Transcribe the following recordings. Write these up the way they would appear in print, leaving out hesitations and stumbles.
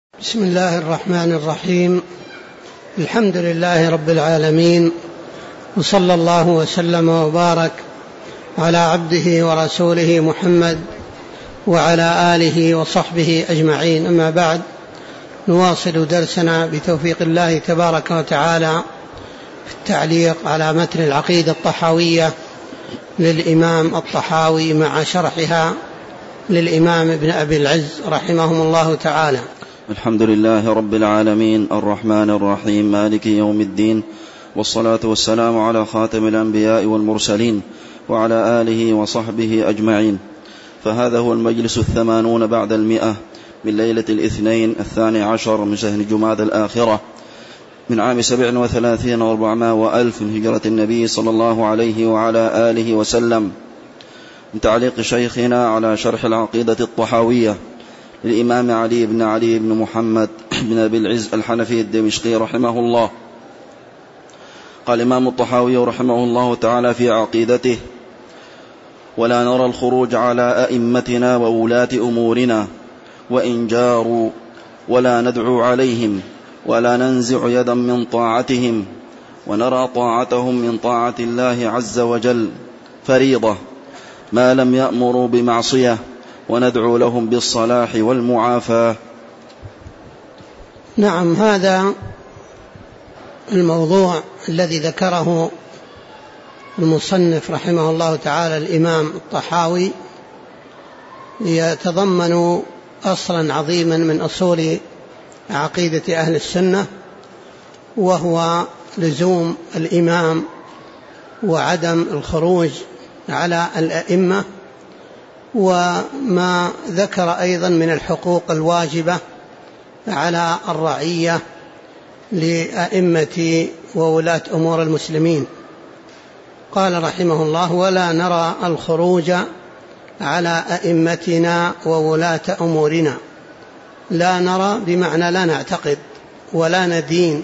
بسم الله الرحمن الرحيم. الحمد لله رب العالمين، وصلى الله وسلم وبارك على عبده ورسوله محمد وعلى آله وصحبه أجمعين. أما بعد، نواصل درسنا بتوفيق الله تبارك وتعالى في التعليق على متن العقيدة الطحاوية للإمام الطحاوي مع شرحها للإمام ابن أبي العز رحمهم الله تعالى. الحمد لله رب العالمين الرحمن الرحيم مالك يوم الدين، والصلاة والسلام على خاتم الأنبياء والمرسلين وعلى آله وصحبه أجمعين. فهذا هو المجلس 80 بعد 100 من ليلة الاثنين 12 من شهر جمادى الآخرة من عام 37 و400 وألف من هجرة النبي صلى الله عليه وعلى آله وسلم، من تعليق شيخنا على شرح العقيدة الطحاوية للإمام علي بن محمد بن أبي العز الحنفي الدمشقي رحمه الله. قال الإمام الطحاوي رحمه الله تعالى في عقيدته: ولا نرى الخروج على أئمتنا وولاة أمورنا وإن جاروا، ولا ندعو عليهم، ولا ننزع يدا من طاعتهم، ونرى طاعتهم من طاعة الله عز وجل فريضة ما لم يأمروا بمعصية، وندعو لهم بالصلاح والمعافاة. نعم، هذا الموضوع الذي ذكره المصنف رحمه الله تعالى الإمام الطحاوي يتضمن أصلا عظيما من أصول عقيدة أهل السنة، وهو لزوم الإمام وعدم الخروج على الأئمة، وما ذكر أيضا من الحقوق الواجبة على الرعية لأئمة وولاة أمور المسلمين. قال رحمه الله: ولا نرى الخروج على أئمتنا وولاة أمورنا. لا نرى بمعنى لا نعتقد ولا ندين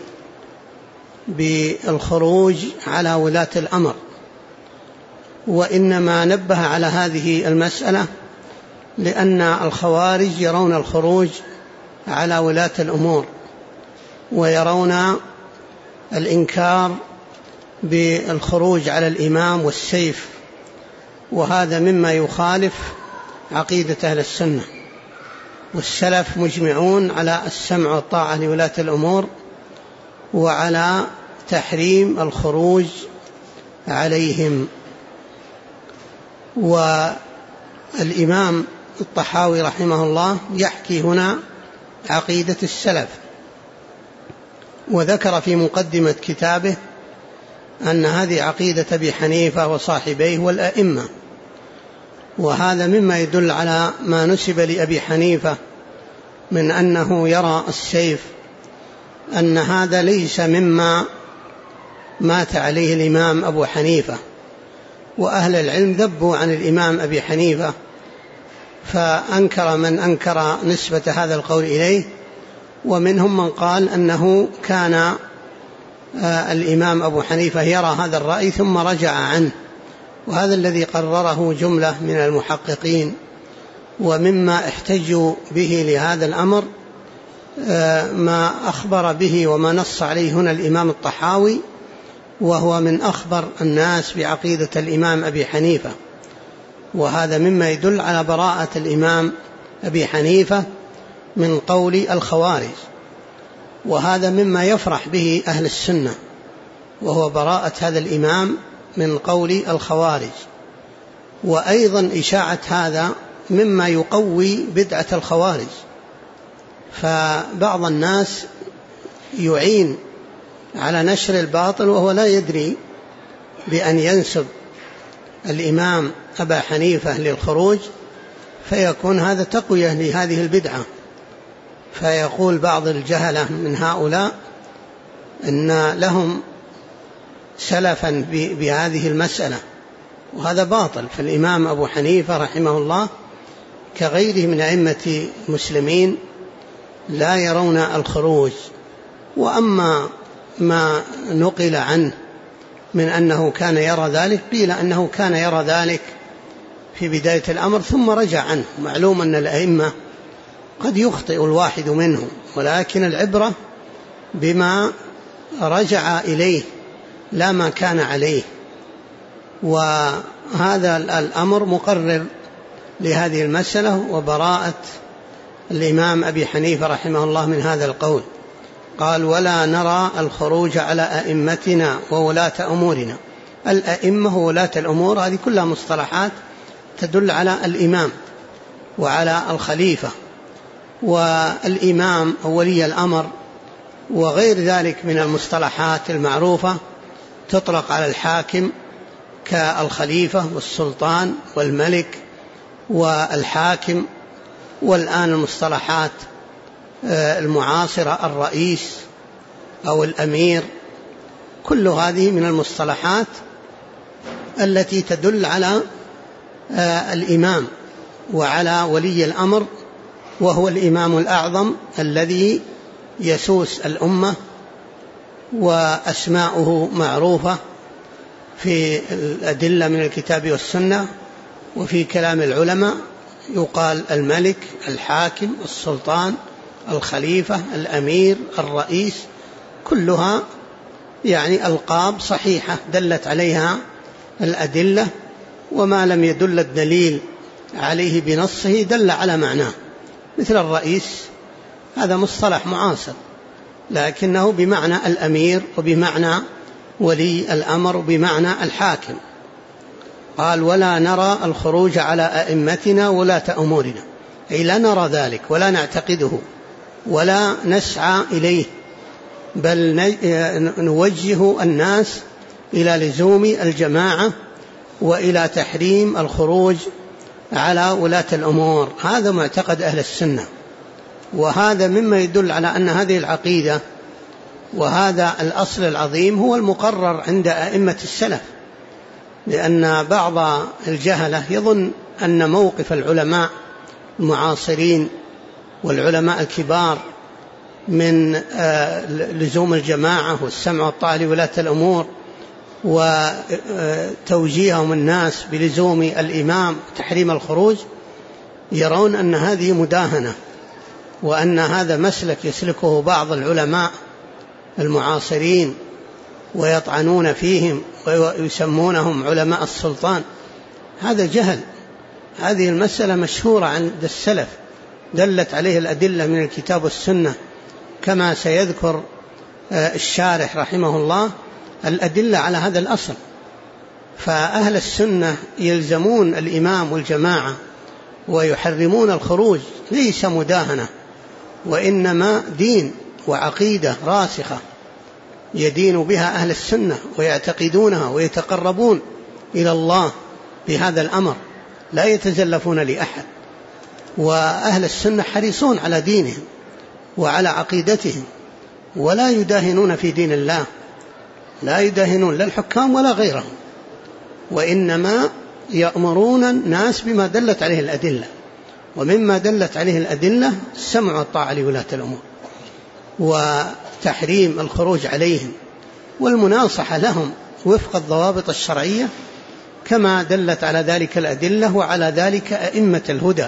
بالخروج على ولاة الأمر، وإنما نبه على هذه المسألة لأن الخوارج يرون الخروج على ولاة الأمور، ويرون الإنكار بالخروج على الإمام والسيف، وهذا مما يخالف عقيدة أهل السنة. والسلف مجمعون على السمع والطاعة لولاة الأمور وعلى تحريم الخروج عليهم. والإمام الطحاوي رحمه الله يحكي هنا عقيدة السلف، وذكر في مقدمة كتابه أن هذه عقيدة أبي حنيفة وصاحبيه والأئمة، وهذا مما يدل على ما نسب لأبي حنيفة من أنه يرى السيف، أن هذا ليس مما مات عليه الإمام أبو حنيفة، وأهل العلم ذبوا عن الإمام أبي حنيفة، فأنكر من أنكر نسبة هذا القول إليه، ومنهم من قال أنه كان الإمام أبو حنيفة يرى هذا الرأي ثم رجع عنه، وهذا الذي قرره جملة من المحققين. ومما احتجوا به لهذا الأمر ما أخبر به وما نص عليه هنا الإمام الطحاوي، وهو من أخبر الناس بعقيدة الإمام أبي حنيفة، وهذا مما يدل على براءة الإمام أبي حنيفة من قول الخوارج، وهذا مما يفرح به أهل السنة، وهو براءة هذا الإمام من قول الخوارج. وأيضا إشاعة هذا مما يقوي بدعة الخوارج، فبعض الناس يعين على نشر الباطل وهو لا يدري بأن ينسب الإمام أبا حنيفة للخروج، فيكون هذا تقوية لهذه البدعة. فيقول بعض الجهلة من هؤلاء إن لهم سلفا بهذه المسألة، وهذا باطل. فالإمام أبو حنيفة رحمه الله كغيره من أئمة المسلمين لا يرون الخروج. وأما ما نقل عنه من أنه كان يرى ذلك، قيل أنه كان يرى ذلك في بداية الأمر ثم رجع عنه. معلوم أن الأئمة قد يخطئ الواحد منهم، ولكن العبرة بما رجع إليه لا ما كان عليه. وهذا الأمر مقرر لهذه المسألة وبراءة الإمام أبي حنيفة رحمه الله من هذا القول. قال: ولا نرى الخروج على أئمتنا وولاة أمورنا. الأئمة وولاة الأمور هذه كلها مصطلحات تدل على الإمام وعلى الخليفة، والإمام أو ولي الأمر وغير ذلك من المصطلحات المعروفة تطلق على الحاكم كالخليفة والسلطان والملك والحاكم. والآن المصطلحات المعاصرة الرئيس أو الأمير، كل هذه من المصطلحات التي تدل على الإمام وعلى ولي الأمر، وهو الإمام الأعظم الذي يسوس الأمة، وأسماؤه معروفة في الأدلة من الكتاب والسنة، وفي كلام العلماء يقال الملك، الحاكم، السلطان، الخليفة، الأمير، الرئيس، كلها يعني ألقاب صحيحة دلت عليها الأدلة، وما لم يدل الدليل عليه بنصه دل على معناه. مثل الرئيس هذا مصطلح معاصر، لكنه بمعنى الأمير وبمعنى ولي الأمر وبمعنى الحاكم. قال: ولا نرى الخروج على أئمتنا ولاة أمورنا، أي لا نرى ذلك ولا نعتقده ولا نسعى إليه، بل نوجه الناس إلى لزوم الجماعة وإلى تحريم الخروج على ولاة الأمور. هذا معتقد أهل السنة، وهذا مما يدل على أن هذه العقيدة وهذا الأصل العظيم هو المقرر عند أئمة السلف. لأن بعض الجهلة يظن أن موقف العلماء المعاصرين والعلماء الكبار من لزوم الجماعة والسمع والطاعة لولاة الأمور وتوجيههم الناس بلزوم الإمام وتحريم الخروج، يرون أن هذه مداهنة، وأن هذا مسلك يسلكه بعض العلماء المعاصرين ويطعنون فيهم ويسمونهم علماء السلطان. هذا جهل. هذه المسألة مشهورة عند السلف دلت عليه الأدلة من الكتاب والسنة، كما سيذكر الشارح رحمه الله الأدلة على هذا الأصل. فأهل السنة يلزمون الإمام والجماعة ويحرمون الخروج، ليس مداهنة، وإنما دين وعقيدة راسخة يدين بها أهل السنة ويعتقدونها ويتقربون إلى الله بهذا الأمر، لا يتزلفون لأحد. وأهل السنة حريصون على دينهم وعلى عقيدتهم، ولا يداهنون في دين الله، لا يداهنون لا الحكام ولا غيرهم، وإنما يأمرون الناس بما دلت عليه الأدلة. ومما دلت عليه الأدلة السمع والطاعة لولاة الأمور، وتحريم الخروج عليهم، والمناصحة لهم وفق الضوابط الشرعية كما دلت على ذلك الأدلة وعلى ذلك أئمة الهدى.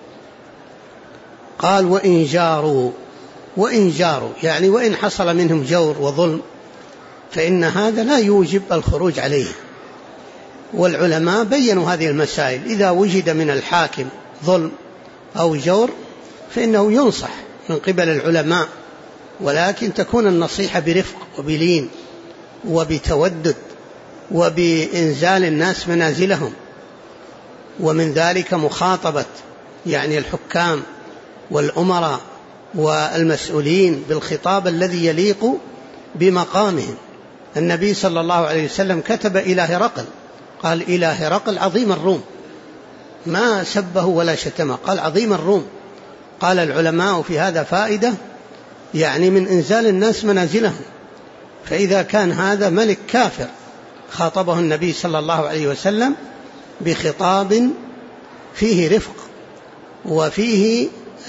قال: وإن جاروا يعني وإن حصل منهم جور وظلم، فإن هذا لا يوجب الخروج عليه. والعلماء بيّنوا هذه المسائل، إذا وجد من الحاكم ظلم أو جور فإنه ينصح من قبل العلماء، ولكن تكون النصيحة برفق وبلين وبتودد وبإنزال الناس منازلهم. ومن ذلك مخاطبة يعني الحكام والأمراء والمسؤولين بالخطاب الذي يليق بمقامهم. النبي صلى الله عليه وسلم كتب إلى هرقل، قال: إلى هرقل عظيم الروم، ما سبه ولا شتمه، قال عظيم الروم. قال العلماء في هذا فائدة، يعني من إنزال الناس منازلهم. فإذا كان هذا ملك كافر خاطبه النبي صلى الله عليه وسلم بخطاب فيه رفق وفيه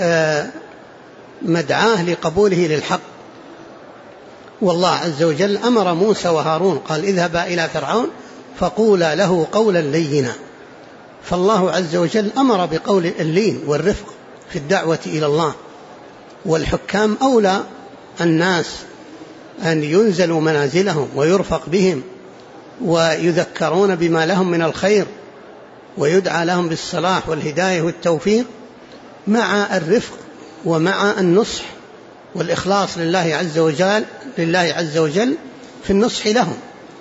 مدعاه لقبوله للحق. والله عز وجل أمر موسى وهارون، قال: اذهبا إلى فرعون فقولا له قولا لينا. فالله عز وجل أمر بقول اللين والرفق في الدعوة إلى الله، والحكام أولى الناس أن ينزلوا منازلهم ويرفق بهم ويذكرون بما لهم من الخير ويدعى لهم بالصلاح والهداية والتوفيق، مع الرفق ومع النصح والإخلاص لله عز وجل في النصح لهم.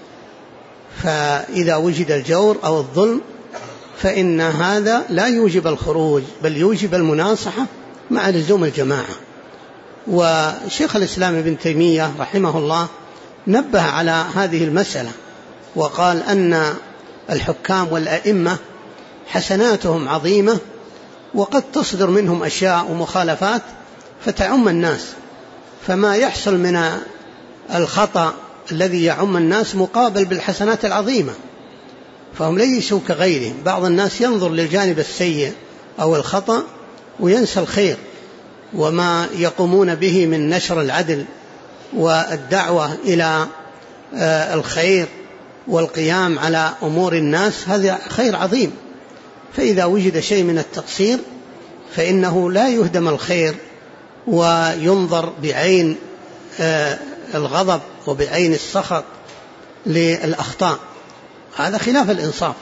فإذا وجد الجور أو الظلم فإن هذا لا يوجب الخروج، بل يوجب المناصحة مع لزوم الجماعة. وشيخ الإسلام ابن تيمية رحمه الله نبه على هذه المسألة وقال أن الحكام والأئمة حسناتهم عظيمة، وقد تصدر منهم أشياء ومخالفات فتعم الناس، فما يحصل من الخطأ الذي يعم الناس مقابل بالحسنات العظيمة، فهم ليسوا كغيرهم. بعض الناس ينظر للجانب السيء أو الخطأ وينسى الخير وما يقومون به من نشر العدل والدعوة إلى الخير والقيام على أمور الناس، هذا خير عظيم. فإذا وجد شيء من التقصير فإنه لا يهدم الخير وينظر بعين الغضب وبعين السخط للأخطاء، هذا خلاف الإنصاف.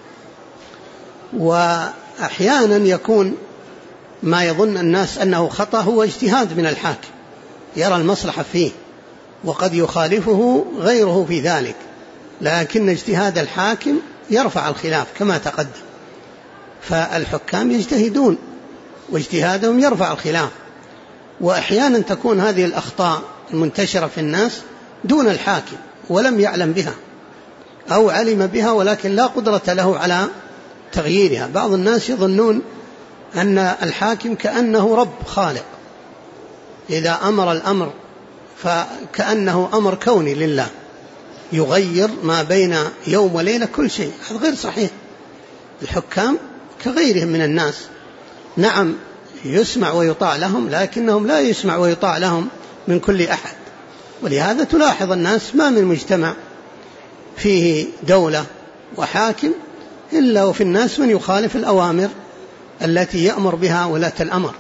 وأحيانا يكون ما يظن الناس أنه خطأ هو اجتهاد من الحاكم يرى المصلحة فيه، وقد يخالفه غيره في ذلك، لكن اجتهاد الحاكم يرفع الخلاف كما تقدم. فالحكام يجتهدون واجتهادهم يرفع الخلاف، وأحيانا تكون هذه الأخطاء المنتشرة في الناس دون الحاكم ولم يعلم بها، أو علم بها ولكن لا قدرة له على تغييرها. بعض الناس يظنون أن الحاكم كأنه رب خالق، إذا أمر الأمر فكأنه أمر كوني لله يغير ما بين يوم وليلة كل شيء، هذا غير صحيح. الحكام كغيرهم من الناس، نعم يسمع ويطاع لهم، لكنهم لا يسمع ويطاع لهم من كل أحد. ولهذا تلاحظ الناس ما من مجتمع فيه دولة وحاكم إلا وفي الناس من يخالف الأوامر التي يأمر بها ولاة الأمر.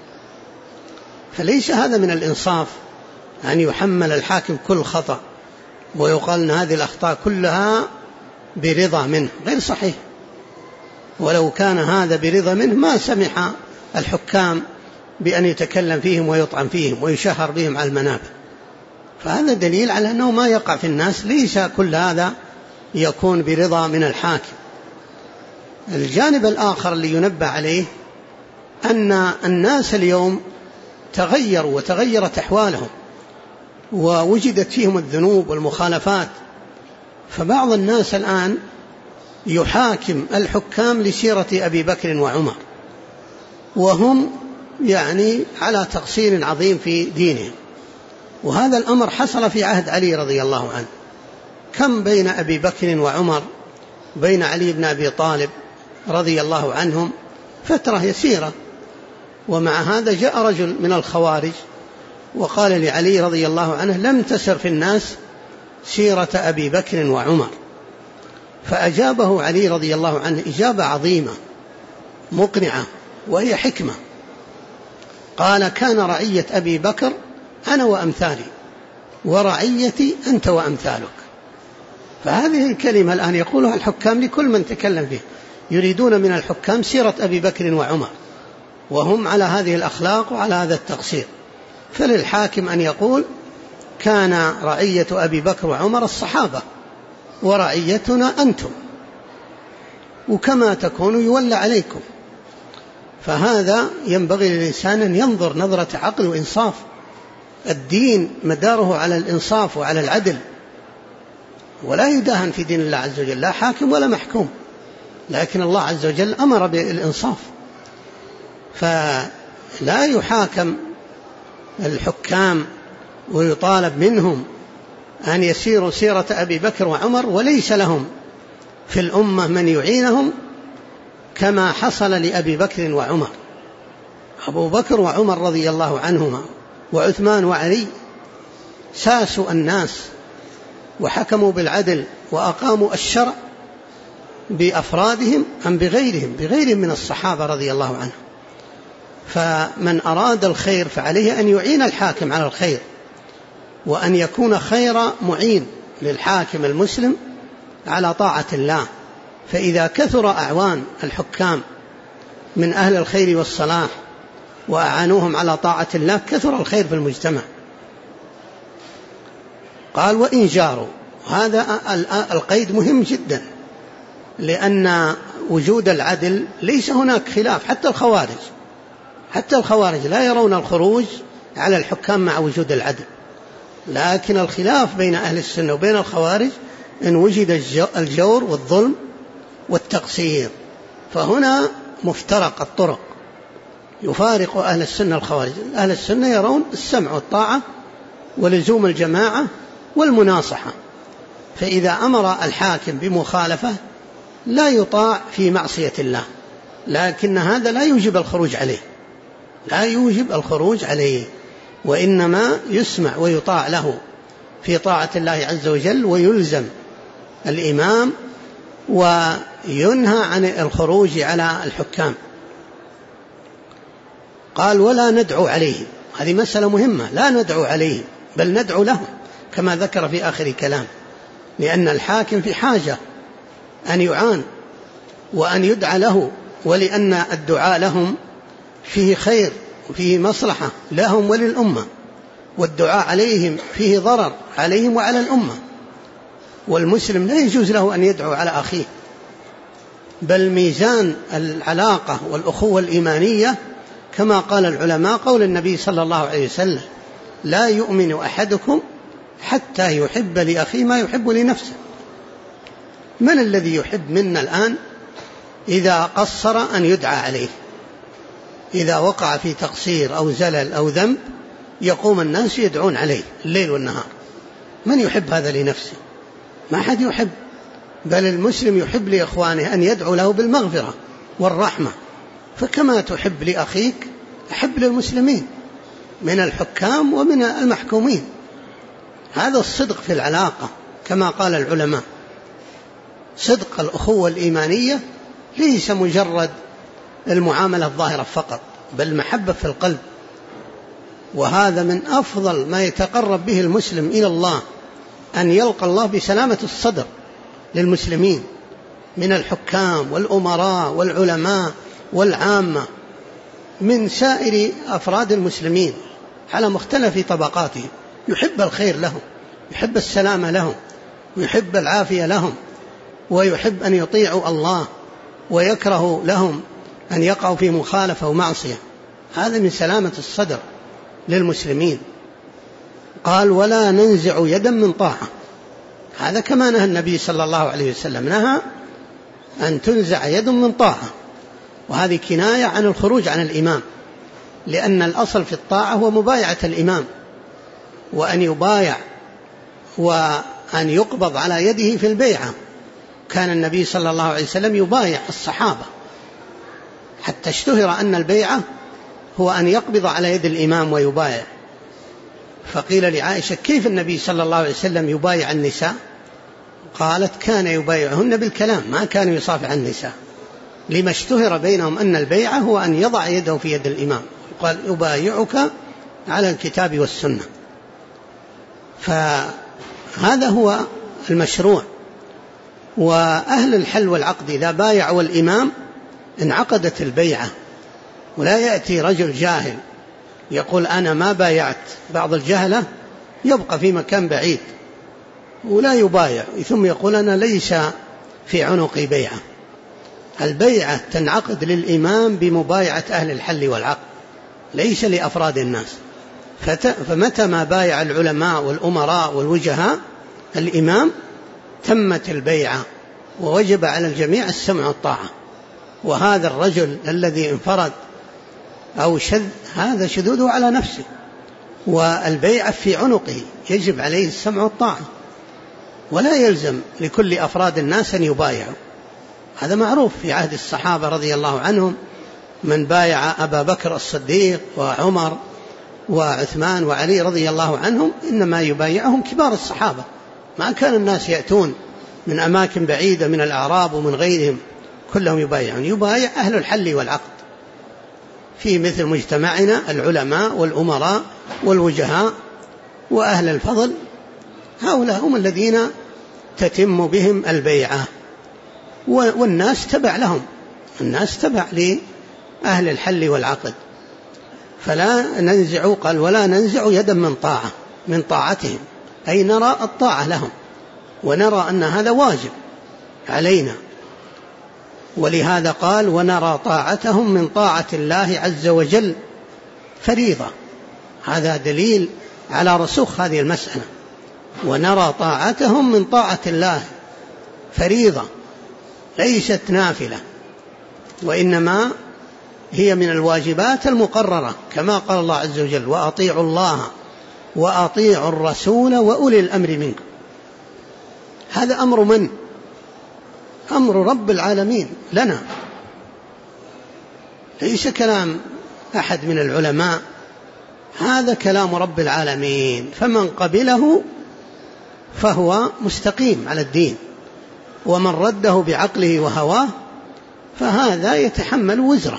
فليس هذا من الإنصاف أن يحمل الحاكم كل خطأ ويقال أن هذه الأخطاء كلها برضا منه، غير صحيح. ولو كان هذا برضا منه ما سمح الحكام بأن يتكلم فيهم ويطعن فيهم ويشهر بهم على المنابر. فهذا دليل على أنه ما يقع في الناس، ليس كل هذا يكون برضا من الحاكم. الجانب الآخر اللي ينبه عليه أن الناس اليوم تغيروا وتغيرت أحوالهم ووجدت فيهم الذنوب والمخالفات، فبعض الناس الآن يحاكم الحكام لسيرة أبي بكر وعمر، وهم يعني على تقصير عظيم في دينهم. وهذا الأمر حصل في عهد علي رضي الله عنه. كم بين أبي بكر وعمر، بين علي بن أبي طالب رضي الله عنهم فترة يسيرة، ومع هذا جاء رجل من الخوارج وقال لعلي رضي الله عنه: لم تسر في الناس سيرة أبي بكر وعمر. فأجابه علي رضي الله عنه إجابة عظيمة مقنعة وهي حكمة. قال: كان رعية أبي بكر أنا وأمثالي، ورعيتي أنت وأمثالك. فهذه الكلمة الآن يقولها الحكام لكل من تكلم فيه، يريدون من الحكام سيرة أبي بكر وعمر، وهم على هذه الأخلاق وعلى هذا التقصير. فللحاكم أن يقول: كان رعية أبي بكر وعمر الصحابة، ورعيتنا أنتم، وكما تكونوا يولى عليكم. فهذا ينبغي للإنسان أن ينظر نظرة عقل وإنصاف. الدين مداره على الإنصاف وعلى العدل، ولا يداهن في دين الله عز وجل لا حاكم ولا محكوم، لكن الله عز وجل أمر بالإنصاف. فلا يحاكم الحكام ويطالب منهم أن يسيروا سيرة أبي بكر وعمر وليس لهم في الأمة من يعينهم كما حصل لأبي بكر وعمر. أبو بكر وعمر رضي الله عنهما وعثمان وعلي ساسوا الناس وحكموا بالعدل وأقاموا الشرع بأفرادهم أم بغيرهم من الصحابة رضي الله عنهم. فمن أراد الخير فعليه أن يعين الحاكم على الخير، وأن يكون خير معين للحاكم المسلم على طاعة الله. فإذا كثر أعوان الحكام من أهل الخير والصلاح وأعانوهم على طاعة الله كثر الخير في المجتمع. قال وإن جاروا، هذا القيد مهم جدا، لأن وجود العدل ليس هناك خلاف. حتى الخوارج لا يرون الخروج على الحكام مع وجود العدل، لكن الخلاف بين أهل السنة وبين الخوارج إن وجد الجور والظلم والتقصير، فهنا مفترق الطرق، يفارق أهل السنة الخوارج. أهل السنة يرون السمع والطاعة ولزوم الجماعة والمناصحة، فإذا أمر الحاكم بمخالفة لا يطاع في معصية الله، لكن هذا لا يوجب الخروج عليه، وإنما يسمع ويطاع له في طاعة الله عز وجل، ويلزم الإمام وينهى عن الخروج على الحكام. قال ولا ندعو عليهم، هذه مسألة مهمة، لا ندعو عليهم بل ندعو لهم كما ذكر في آخر كلام، لأن الحاكم في حاجة أن يعان وأن يدعى له، ولأن الدعاء لهم فيه خير وفيه مصلحة لهم وللأمة، والدعاء عليهم فيه ضرر عليهم وعلى الأمة. والمسلم لا يجوز له أن يدعو على أخيه، بل ميزان العلاقة والأخوة الإيمانية كما قال العلماء، قول النبي صلى الله عليه وسلم لا يؤمن أحدكم حتى يحب لأخيه ما يحب لنفسه. من الذي يحب منا الآن إذا قصر أن يدعى عليه؟ إذا وقع في تقصير أو زلل أو ذنب يقوم الناس يدعون عليه الليل والنهار. من يحب هذا لنفسه؟ ما أحد يحب، بل المسلم يحب لإخوانه أن يدعو له بالمغفرة والرحمة. فكما تحب لأخيك أحب للمسلمين من الحكام ومن المحكومين. هذا الصدق في العلاقة كما قال العلماء. صدق الأخوة الإيمانية ليس مجرد المعاملة الظاهرة فقط، بل محبة في القلب. وهذا من أفضل ما يتقرب به المسلم إلى الله، أن يلقى الله بسلامة الصدر للمسلمين من الحكام والأمراء والعلماء والعامة، من سائر أفراد المسلمين على مختلف طبقاتهم، يحب الخير لهم، يحب السلامة لهم، ويحب العافية لهم، ويحب أن يطيعوا الله، ويكره لهم أن يقعوا في مخالفة ومعصية. هذا من سلامة الصدر للمسلمين. قال ولا ننزع يدا من طاعة، هذا كما نهى النبي صلى الله عليه وسلم، نهى أن تنزع يد من طاعة، وهذه كناية عن الخروج عن الإمام، لأن الأصل في الطاعة هو مبايعة الإمام، وأن يبايع وأن يقبض على يده في البيعة. كان النبي صلى الله عليه وسلم يبايع الصحابة، حتى اشتهر أن البيعة هو أن يقبض على يد الإمام ويبايع. فقيل لعائشة كيف النبي صلى الله عليه وسلم يبايع النساء؟ قالت كان يبايعهن بالكلام، ما كان يصافح النساء، لما اشتهر بينهم أن البيعة هو أن يضع يده في يد الإمام، قال يبايعك على الكتاب والسنة. فهذا هو المشروع. وأهل الحل والعقد إذا بايعوا الإمام انعقدت البيعة، ولا يأتي رجل جاهل يقول أنا ما بايعت. بعض الجهلة يبقى في مكان بعيد ولا يبايع، ثم يقول أنا ليس في عنقي بيعة. البيعة تنعقد للإمام بمبايعة أهل الحل والعقد، ليس لأفراد الناس. فمتى ما بايع العلماء والأمراء والوجهاء الإمام تمت البيعة، ووجب على الجميع السمع والطاعة. وهذا الرجل الذي انفرد أو شذ، هذا شذوذه على نفسه، والبيعة في عنقه، يجب عليه السمع والطاعة، ولا يلزم لكل أفراد الناس أن يبايعوا. هذا معروف في عهد الصحابة رضي الله عنهم، من بايع أبا بكر الصديق وعمر وعثمان وعلي رضي الله عنهم إنما يبايعهم كبار الصحابة، ما كان الناس يأتون من أماكن بعيدة من الأعراب ومن غيرهم كلهم يبايعون، يبايع أهل الحل والعقد. في مثل مجتمعنا العلماء والأمراء والوجهاء وأهل الفضل، هؤلاء هم الذين تتم بهم البيعة، والناس تبع لهم، الناس تبع لأهل الحل والعقد. فلا ننزع، قال ولا ننزع يدا من طاعتهم، أي نرى الطاعة لهم ونرى أن هذا واجب علينا. ولهذا قال ونرى طاعتهم من طاعة الله عز وجل فريضة. هذا دليل على رسوخ هذه المسألة، ونرى طاعتهم من طاعة الله فريضة ليست نافلة، وإنما هي من الواجبات المقررة، كما قال الله عز وجل وأطيعوا الله وأطيعوا الرسول وأولي الأمر منكم. هذا أمر من؟ أمر رب العالمين لنا، ليس كلام أحد من العلماء، هذا كلام رب العالمين، فمن قبله فهو مستقيم على الدين، ومن رده بعقله وهواه فهذا يتحمل وزره.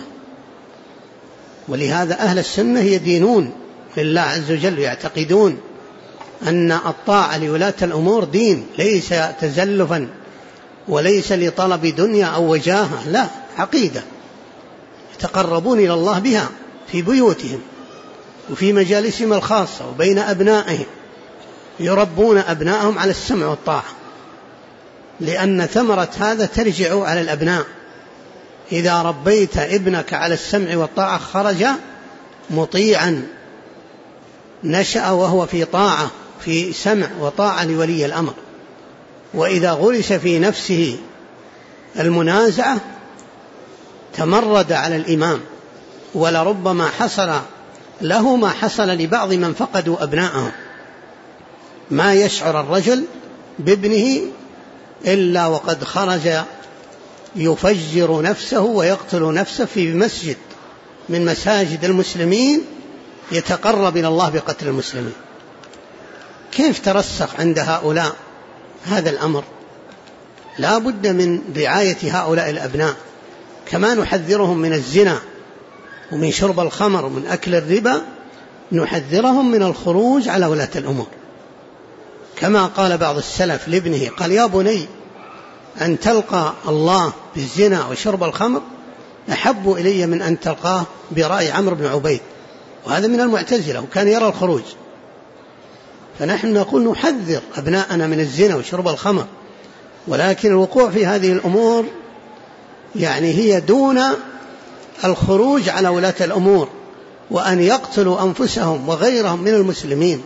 ولهذا أهل السنة يدينون لله عز وجل، يعتقدون أن الطاعة لولاة الأمور دين، ليس تزلفا وليس لطلب دنيا أو وجاهة، لا، عقيدة يتقربون إلى الله بها في بيوتهم وفي مجالسهم الخاصة وبين أبنائهم، يربون أبنائهم على السمع والطاعة، لأن ثمرة هذا ترجع على الأبناء. إذا ربيت ابنك على السمع والطاعة خرج مطيعا، نشأ وهو في طاعة، في سمع وطاعة لولي الأمر. وإذا غرس في نفسه المنازعة تمرد على الإمام، ولربما حصل له ما حصل لبعض من فقدوا أبناءهم، ما يشعر الرجل بابنه إلا وقد خرج يفجر نفسه ويقتل نفسه في مسجد من مساجد المسلمين يتقرب إلى الله بقتل المسلمين. كيف ترسخ عند هؤلاء هذا الأمر؟ لا بد من رعاية هؤلاء الأبناء، كما نحذرهم من الزنا ومن شرب الخمر ومن أكل الربا، نحذرهم من الخروج على ولاة الأمور. كما قال بعض السلف لابنه، قال يا بني أن تلقى الله بالزنا وشرب الخمر أحب إلي من أن تلقاه برأي عمرو بن عبيد، وهذا من المعتزلة، وكان يرى الخروج. فنحن نقول نحذر أبناءنا من الزنا وشرب الخمر، ولكن الوقوع في هذه الأمور يعني هي دون الخروج على ولاة الأمور، وأن يقتلوا أنفسهم وغيرهم من المسلمين.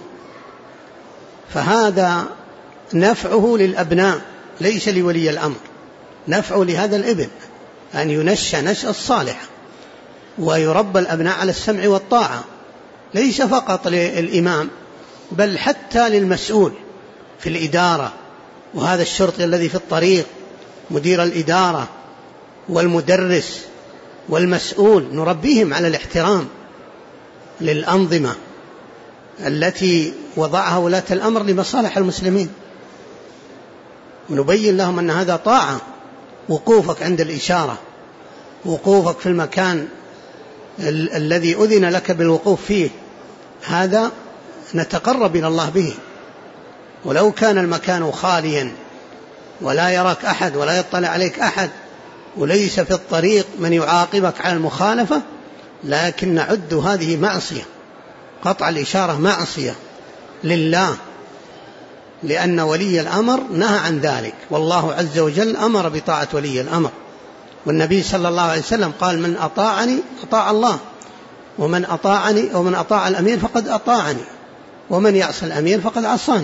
فهذا نفعه للأبناء ليس لولي الأمر، نفعه لهذا الابن أن ينشأ نشأة الصالحة ويربى الأبناء على السمع والطاعة، ليس فقط للإمام بل حتى للمسؤول في الإدارة، وهذا الشرطي الذي في الطريق، مدير الإدارة والمدرس والمسؤول، نربيهم على الاحترام للأنظمة التي وضعها ولاة الأمر لمصالح المسلمين، ونبين لهم أن هذا طاعة. وقوفك عند الإشارة، وقوفك في المكان الذي أذن لك بالوقوف فيه، هذا نتقرب إلى الله به. ولو كان المكان خاليا ولا يراك أحد ولا يطلع عليك أحد، وليس في الطريق من يعاقبك على المخالفة، لكن نعد هذه معصية، قطع الإشارة معصية لله، لأن ولي الأمر نهى عن ذلك، والله عز وجل أمر بطاعة ولي الأمر. والنبي صلى الله عليه وسلم قال من أطاعني أطاع الله، ومن أطاع الأمير فقد أطاعني، ومن يعصى الأمير فقد عصاني.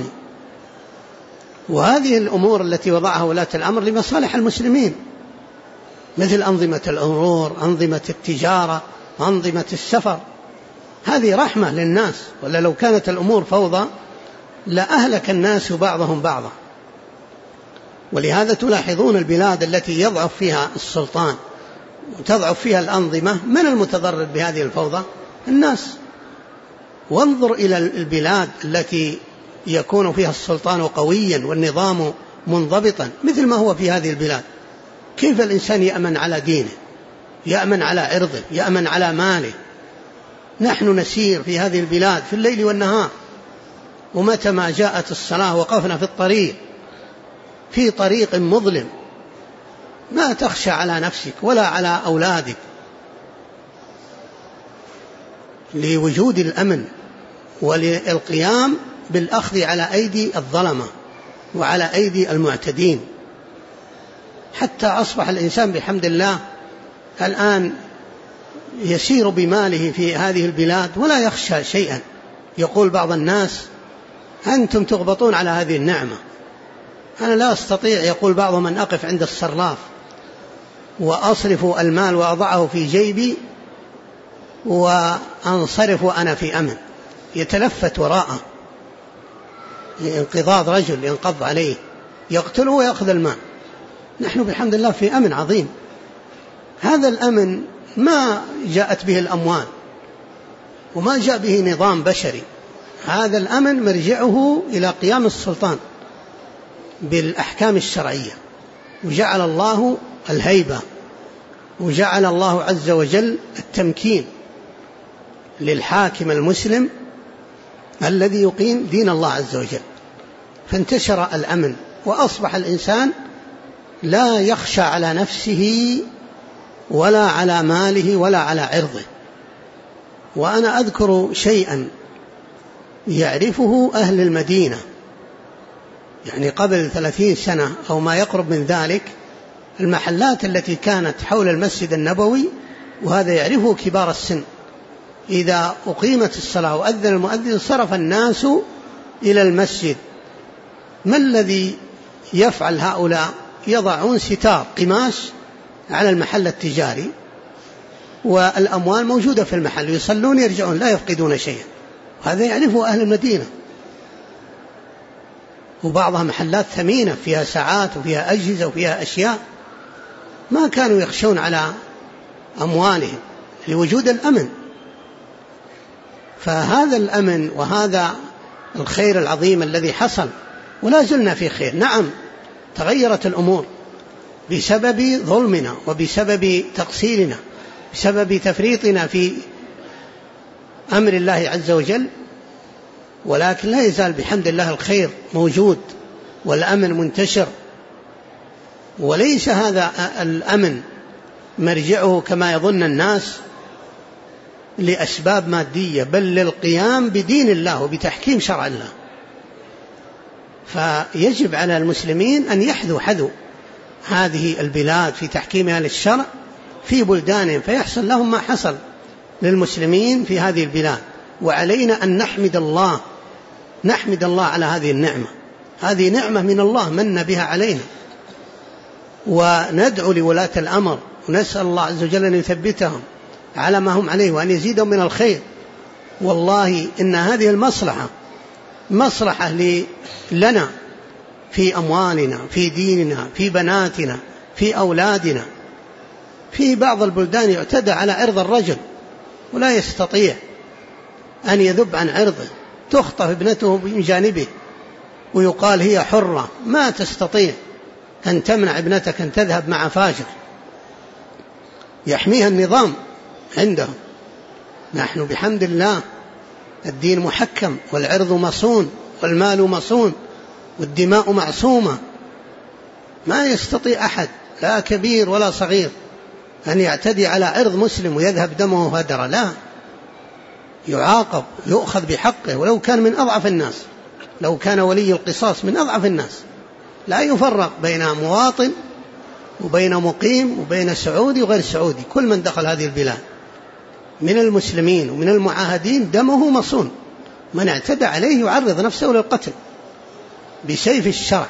وهذه الأمور التي وضعها ولاة الأمر لمصالح المسلمين، مثل أنظمة الأمور، أنظمة التجارة، أنظمة السفر، هذه رحمة للناس، ولا لو كانت الأمور فوضى لأهلك الناس بعضهم بعضا. ولهذا تلاحظون البلاد التي يضعف فيها السلطان وتضعف فيها الأنظمة، من المتضرر بهذه الفوضى؟ الناس. وانظر إلى البلاد التي يكون فيها السلطان قويا والنظام منضبطا مثل ما هو في هذه البلاد، كيف الإنسان يأمن على دينه؟ يأمن على عرضه، يأمن على ماله. نحن نسير في هذه البلاد في الليل والنهار، ومتى ما جاءت الصلاة وقفنا في الطريق، في طريق مظلم، ما تخشى على نفسك ولا على أولادك لوجود الأمن وللقيام بالأخذ على أيدي الظلمة وعلى أيدي المعتدين. حتى أصبح الإنسان بحمد الله الآن يسير بماله في هذه البلاد ولا يخشى شيئا. يقول بعض الناس: أنتم تغبطون على هذه النعمة، أنا لا أستطيع، يقول بعضهم، أن أقف عند الصراف وأصرف المال وأضعه في جيبي وأنصرف وأنا في أمن. يتلفت وراءه انقضاض رجل ينقض عليه يقتله ويأخذ المال. نحن بحمد الله في أمن عظيم. هذا الأمن ما جاءت به الأموال وما جاء به نظام بشري، هذا الأمن مرجعه إلى قيام السلطان بالأحكام الشرعية، وجعل الله الهيبة، وجعل الله عز وجل التمكين للحاكم المسلم الذي يقيم دين الله عز وجل. فانتشر الأمن وأصبح الإنسان لا يخشى على نفسه ولا على ماله ولا على عرضه. وأنا أذكر شيئا يعرفه أهل المدينة، يعني قبل 30 سنة أو ما يقرب من ذلك، المحلات التي كانت حول المسجد النبوي، وهذا يعرفه كبار السن، إذا أقيمت الصلاة وأذن المؤذن صرف الناس إلى المسجد. ما الذي يفعل هؤلاء؟ يضعون ستار قماش على المحل التجاري والأموال موجودة في المحل، يصلون يرجعون لا يفقدون شيئا. هذا يعرفه أهل المدينة. وبعضها محلات ثمينة فيها ساعات وفيها أجهزة وفيها أشياء، ما كانوا يخشون على أموالهم لوجود الأمن. فهذا الأمن وهذا الخير العظيم الذي حصل، ولا زلنا في خير. نعم تغيرت الأمور بسبب ظلمنا وبسبب تقصيرنا، بسبب تفريطنا في أمر الله عز وجل، ولكن لا يزال بحمد الله الخير موجود والأمن منتشر. وليس هذا الأمن مرجعه كما يظن الناس لأسباب مادية، بل للقيام بدين الله وبتحكيم شرع الله. فيجب على المسلمين أن يحذوا حذو هذه البلاد في تحكيمها للشرع في بلدانهم، فيحصل لهم ما حصل للمسلمين في هذه البلاد. وعلينا أن نحمد الله على هذه النعمة، هذه نعمة من الله من بها علينا، وندعو لولاة الأمر ونسأل الله عز وجل أن يثبتهم على ما هم عليه وأن يزيدهم من الخير. والله إن هذه المصلحة مصلحة لنا في أموالنا، في ديننا، في بناتنا، في أولادنا. في بعض البلدان يعتدى على عرض الرجل ولا يستطيع أن يذب عن عرضه، تخطف ابنته من جانبه ويقال هي حرة، ما تستطيع أن تمنع ابنتك أن تذهب مع فاجر، يحميها النظام عندهم. نحن بحمد الله الدين محكم، والعرض مصون، والمال مصون، والدماء معصومة. ما يستطيع أحد لا كبير ولا صغير أن يعتدي على عرض مسلم ويذهب دمه هدرا، لا، يعاقب، يؤخذ بحقه، ولو كان من أضعف الناس، لو كان ولي القصاص من أضعف الناس. لا يفرق بين مواطن وبين مقيم وبين سعودي وغير سعودي، كل من دخل هذه البلاد من المسلمين ومن المعاهدين دمه مصون. من اعتدى عليه يعرض نفسه للقتل بسيف الشرع.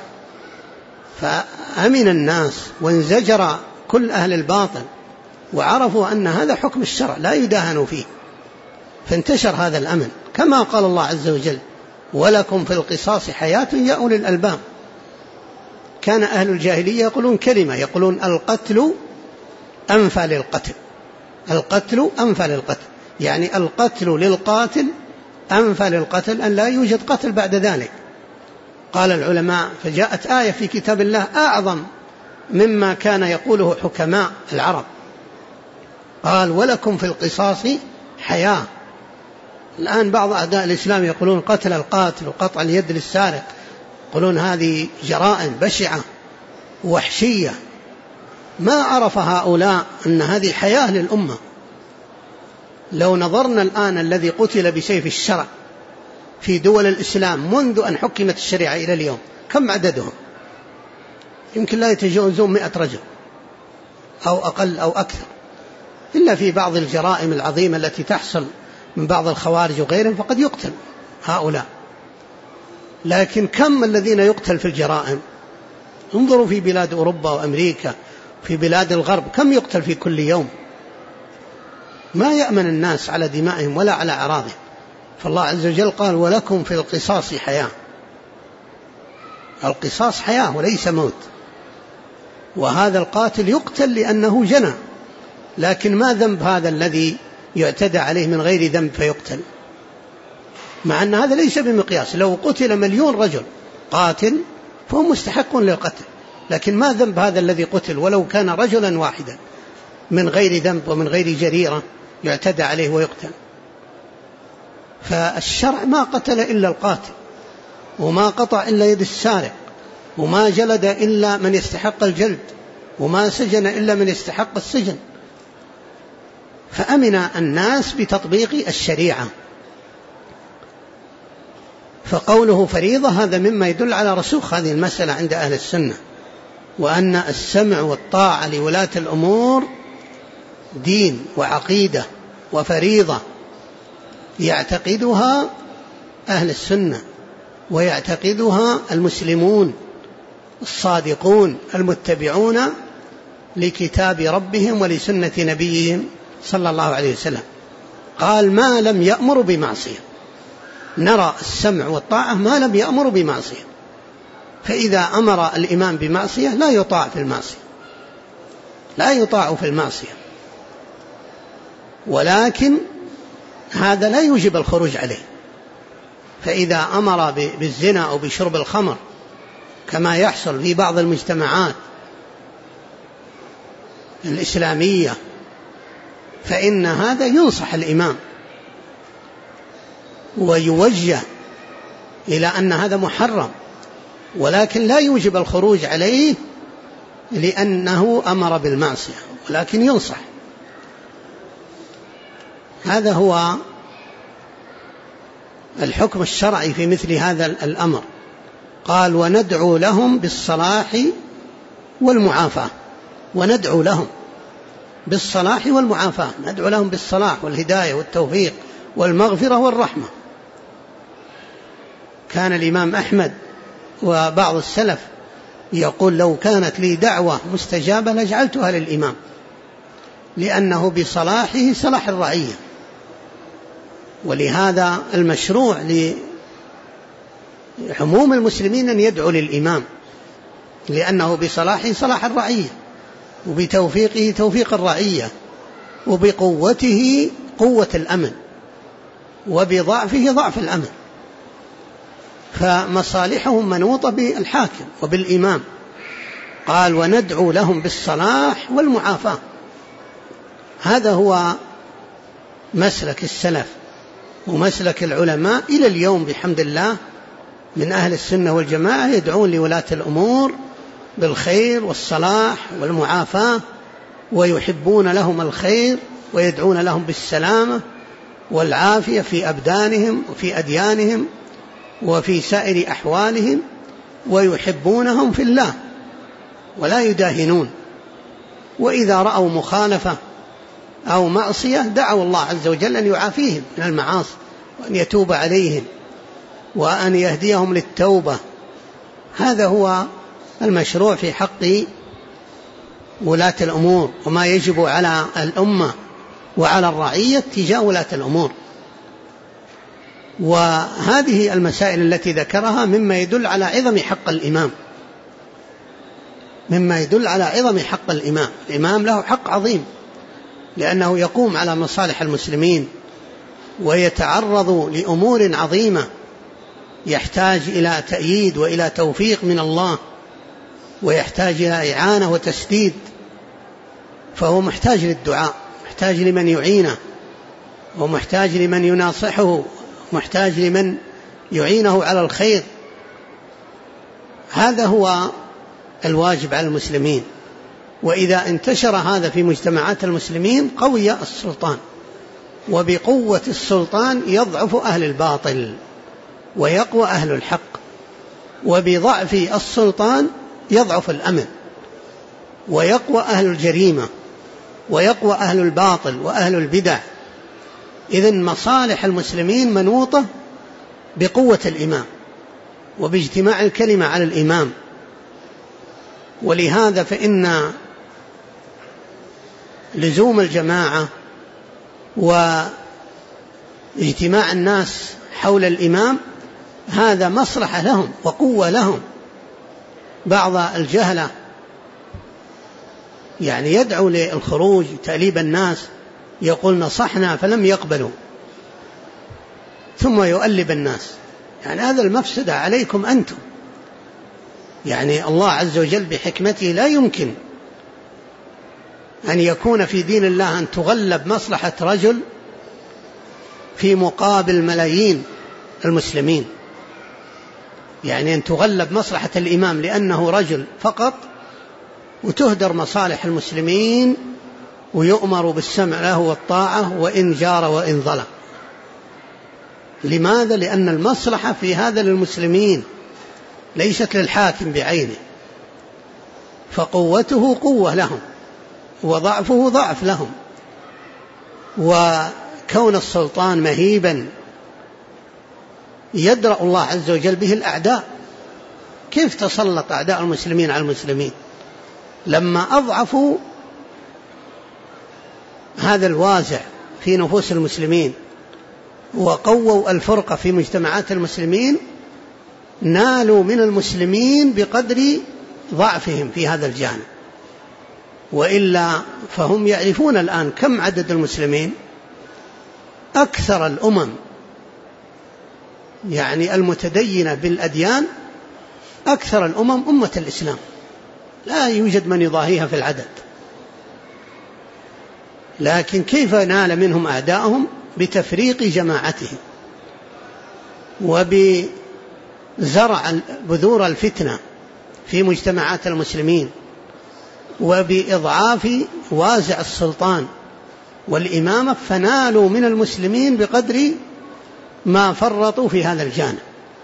فأمن الناس وانزجر كل أهل الباطل وعرفوا أن هذا حكم الشرع لا يداهنوا فيه، فانتشر هذا الأمن كما قال الله عز وجل: ولكم في القصاص حياة يا أولي الألباب. كان أهل الجاهلية يقولون كلمة، يقولون القتل أنفى للقتل، القتل أنفى للقتل، يعني القتل للقاتل أنفى للقتل، أن لا يوجد قتل بعد ذلك. قال العلماء: فجاءت آية في كتاب الله أعظم مما كان يقوله حكماء العرب، قال ولكم في القصاص حياة. الآن بعض أعداء الإسلام يقولون قتل القاتل وقطع اليد للسارق، يقولون هذه جرائم بشعة وحشية. ما عرف هؤلاء أن هذه حياة للأمة. لو نظرنا الآن الذي قتل بسيف الشرع في دول الإسلام منذ أن حكمت الشريعة إلى اليوم كم عددهم؟ يمكن لا يتجاوزون 100 رجل أو أقل أو أكثر، إلا في بعض الجرائم العظيمة التي تحصل من بعض الخوارج وغيرهم فقد يقتل هؤلاء. لكن كم الذين يقتل في الجرائم؟ انظروا في بلاد أوروبا وأمريكا، في بلاد الغرب كم يقتل في كل يوم. ما يأمن الناس على دمائهم ولا على أعراضهم. فالله عز وجل قال ولكم في القصاص حياة. القصاص حياة وليس موت. وهذا القاتل يقتل لأنه جنى، لكن ما ذنب هذا الذي يعتدى عليه من غير ذنب فيقتل؟ مع أن هذا ليس بمقياس. لو قتل 1,000,000 رجل قاتل فهو مستحق للقتل، لكن ما ذنب هذا الذي قتل ولو كان رجلا واحدا من غير ذنب ومن غير جريرة يعتدى عليه ويقتل؟ فالشرع ما قتل إلا القاتل، وما قطع إلا يد السارق، وما جلد إلا من يستحق الجلد، وما سجن إلا من يستحق السجن. فأمن الناس بتطبيق الشريعة. فقوله فريضة هذا مما يدل على رسوخ هذه المسألة عند أهل السنة، وأن السمع والطاعة لولاة الأمور دين وعقيدة وفريضة يعتقدها أهل السنة ويعتقدها المسلمون الصادقون المتبعون لكتاب ربهم ولسنة نبيهم صلى الله عليه وسلم. قال ما لم يأمر بمعصية. نرى السمع والطاعة ما لم يأمر بمعصية. فإذا أمر الإمام بمعصية لا يطاع في المعصية، لا يطاع في المعصية. ولكن هذا لا يوجب الخروج عليه. فإذا أمر بالزنا أو بشرب الخمر كما يحصل في بعض المجتمعات الإسلامية فإن هذا ينصح الإمام ويوجه إلى أن هذا محرم، ولكن لا يوجب الخروج عليه لأنه أمر بالمعصية، ولكن ينصح. هذا هو الحكم الشرعي في مثل هذا الأمر. قال وندعو لهم بالصلاح والمعافاة. وندعو لهم بالصلاح والمعافاة، ندعو لهم بالصلاح والهداية والتوفيق والمغفرة والرحمة. كان الإمام أحمد وبعض السلف يقول لو كانت لي دعوة مستجابة لجعلتها للإمام، لأنه بصلاحه صلاح الرعية. ولهذا المشروع لعموم المسلمين أن يدعو للإمام، لأنه بصلاحه صلاح الرعية، وبتوفيقه توفيق الرعية، وبقوته قوة الأمن، وبضعفه ضعف الأمن. فمصالحهم منوطة بالحاكم وبالإمام. قال وندعو لهم بالصلاح والمعافاة. هذا هو مسلك السلف ومسلك العلماء إلى اليوم بحمد الله من أهل السنة والجماعة، يدعون لولاة الأمور بالخير والصلاح والمعافاة، ويحبون لهم الخير ويدعون لهم بالسلامة والعافية في أبدانهم وفي أديانهم وفي سائر أحوالهم، ويحبونهم في الله ولا يداهنون. وإذا رأوا مخالفة أو معصية دعوا الله عز وجل أن يعافيهم من المعاصي، وأن يتوب عليهم، وأن يهديهم للتوبة. هذا هو المشروع في حق ولاة الأمور، وما يجب على الأمة وعلى الرعية تجاه ولاة الأمور. وهذه المسائل التي ذكرها مما يدل على عظم حق الإمام، مما يدل على عظم حق الإمام. الإمام له حق عظيم، لأنه يقوم على مصالح المسلمين ويتعرض لأمور عظيمة يحتاج إلى تأييد وإلى توفيق من الله، ويحتاج إلى إعانة وتسديد. فهو محتاج للدعاء، محتاج لمن يعينه، ومحتاج لمن يناصحه، محتاج لمن يعينه على الخير. هذا هو الواجب على المسلمين. وإذا انتشر هذا في مجتمعات المسلمين قوي السلطان، وبقوة السلطان يضعف أهل الباطل ويقوى أهل الحق، وبضعف السلطان يضعف الأمن ويقوى أهل الجريمة ويقوى أهل الباطل وأهل البدع. إذن مصالح المسلمين منوطة بقوة الإمام وباجتماع الكلمة على الإمام. ولهذا فإن لزوم الجماعة واجتماع الناس حول الإمام هذا مصلحة لهم وقوة لهم. بعض الجهلة يعني يدعو للخروج تأليب الناس، يقول نصحنا فلم يقبلوا، ثم يؤلب الناس. يعني هذا المفسدة عليكم أنتم. يعني الله عز وجل بحكمته لا يمكن أن يكون في دين الله أن تغلب مصلحة رجل في مقابل ملايين المسلمين. يعني أن تغلب مصلحة الإمام لأنه رجل فقط، وتهدر مصالح المسلمين ويؤمر بالسمع له والطاعة وإن جار وإن ظلم. لماذا؟ لأن المصلحة في هذا للمسلمين ليست للحاكم بعينه، فقوته قوة لهم وضعفه ضعف لهم. وكون السلطان مهيبا يدرأ الله عز وجل به الأعداء. كيف تسلط أعداء المسلمين على المسلمين لما أضعفوا هذا الوازع في نفوس المسلمين وقووا الفرقة في مجتمعات المسلمين؟ نالوا من المسلمين بقدر ضعفهم في هذا الجانب. وإلا فهم يعرفون الآن كم عدد المسلمين. أكثر الأمم يعني المتدينة بالأديان، أكثر الأمم أمة الإسلام، لا يوجد من يضاهيها في العدد. لكن كيف نال منهم أعداءهم؟ بتفريق جماعتهم وبزرع بذور الفتنة في مجتمعات المسلمين وبإضعاف وازع السلطان والإمامة، فنالوا من المسلمين بقدر ما فرطوا في هذا الجانب.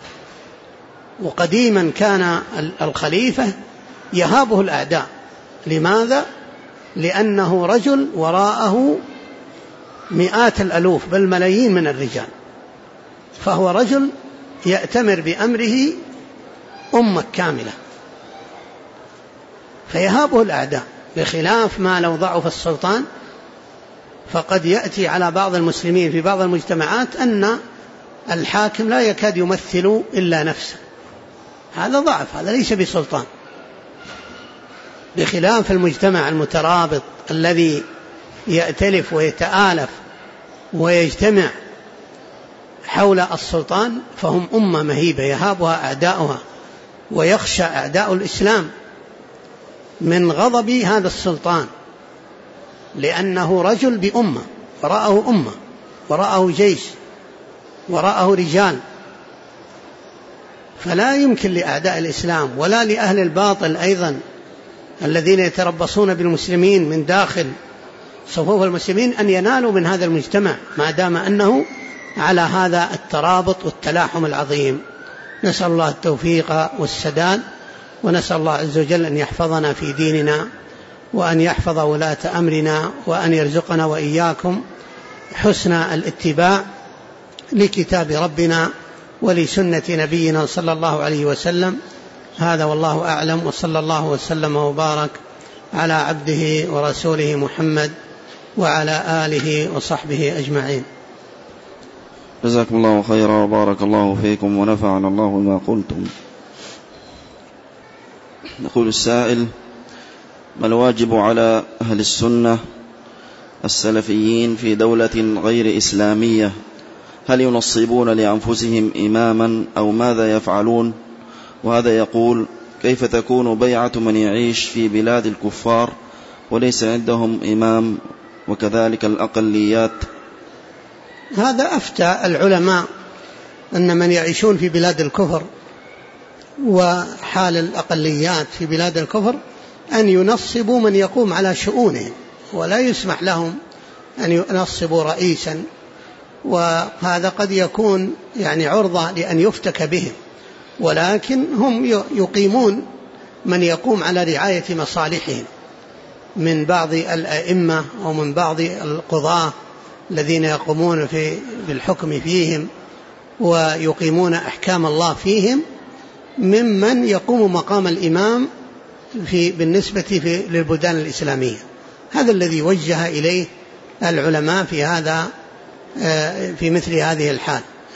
وقديما كان الخليفة يهابه الأعداء. لماذا؟ لأنه رجل وراءه مئات الألوف بل ملايين من الرجال، فهو رجل يأتمر بأمره أمة كاملة، فيهابه الأعداء. بخلاف ما لو ضعف السلطان، فقد يأتي على بعض المسلمين في بعض المجتمعات أن الحاكم لا يكاد يمثل إلا نفسه، هذا ضعف، هذا ليس بسلطان. بخلاف المجتمع المترابط الذي يأتلف ويتآلف ويجتمع حول السلطان، فهم أمة مهيبة يهابها أعداؤها، ويخشى أعداء الإسلام من غضب هذا السلطان، لأنه رجل بأمة، وراءه أمة، وراءه جيش، وراءه رجال. فلا يمكن لأعداء الإسلام ولا لأهل الباطل أيضا الذين يتربصون بالمسلمين من داخل صفوف المسلمين أن ينالوا من هذا المجتمع ما دام أنه على هذا الترابط والتلاحم العظيم. نسأل الله التوفيق والسداد، ونسأل الله عز وجل أن يحفظنا في ديننا، وأن يحفظ ولاة أمرنا، وأن يرزقنا وإياكم حسن الاتباع لكتاب ربنا ولسنة نبينا صلى الله عليه وسلم. هذا والله أعلم، وصلى الله وسلم وبارك على عبده ورسوله محمد وعلى آله وصحبه أجمعين. جزاكم الله خيرا وبارك الله فيكم ونفعنا الله بما قلتم. يقول السائل: ما الواجب على أهل السنة السلفيين في دولة غير إسلامية؟ هل ينصبون لأنفسهم إماما أو ماذا يفعلون؟ وهذا يقول: كيف تكون بيعة من يعيش في بلاد الكفار وليس عندهم إمام وكذلك الأقليات؟ هذا أفتى العلماء أن من يعيشون في بلاد الكفر وحال الأقليات في بلاد الكفر أن ينصبوا من يقوم على شؤونهم، ولا يسمح لهم أن ينصبوا رئيسا، وهذا قد يكون يعني عرضة لأن يفتك بهم، ولكن هم يقيمون من يقوم على رعاية مصالحهم من بعض الأئمة أو من بعض القضاة الذين يقومون بالحكم فيهم ويقيمون أحكام الله فيهم، ممن يقوم مقام الإمام بالنسبة للبلدان الإسلامية. هذا الذي وجه إليه العلماء في مثل هذه الحال.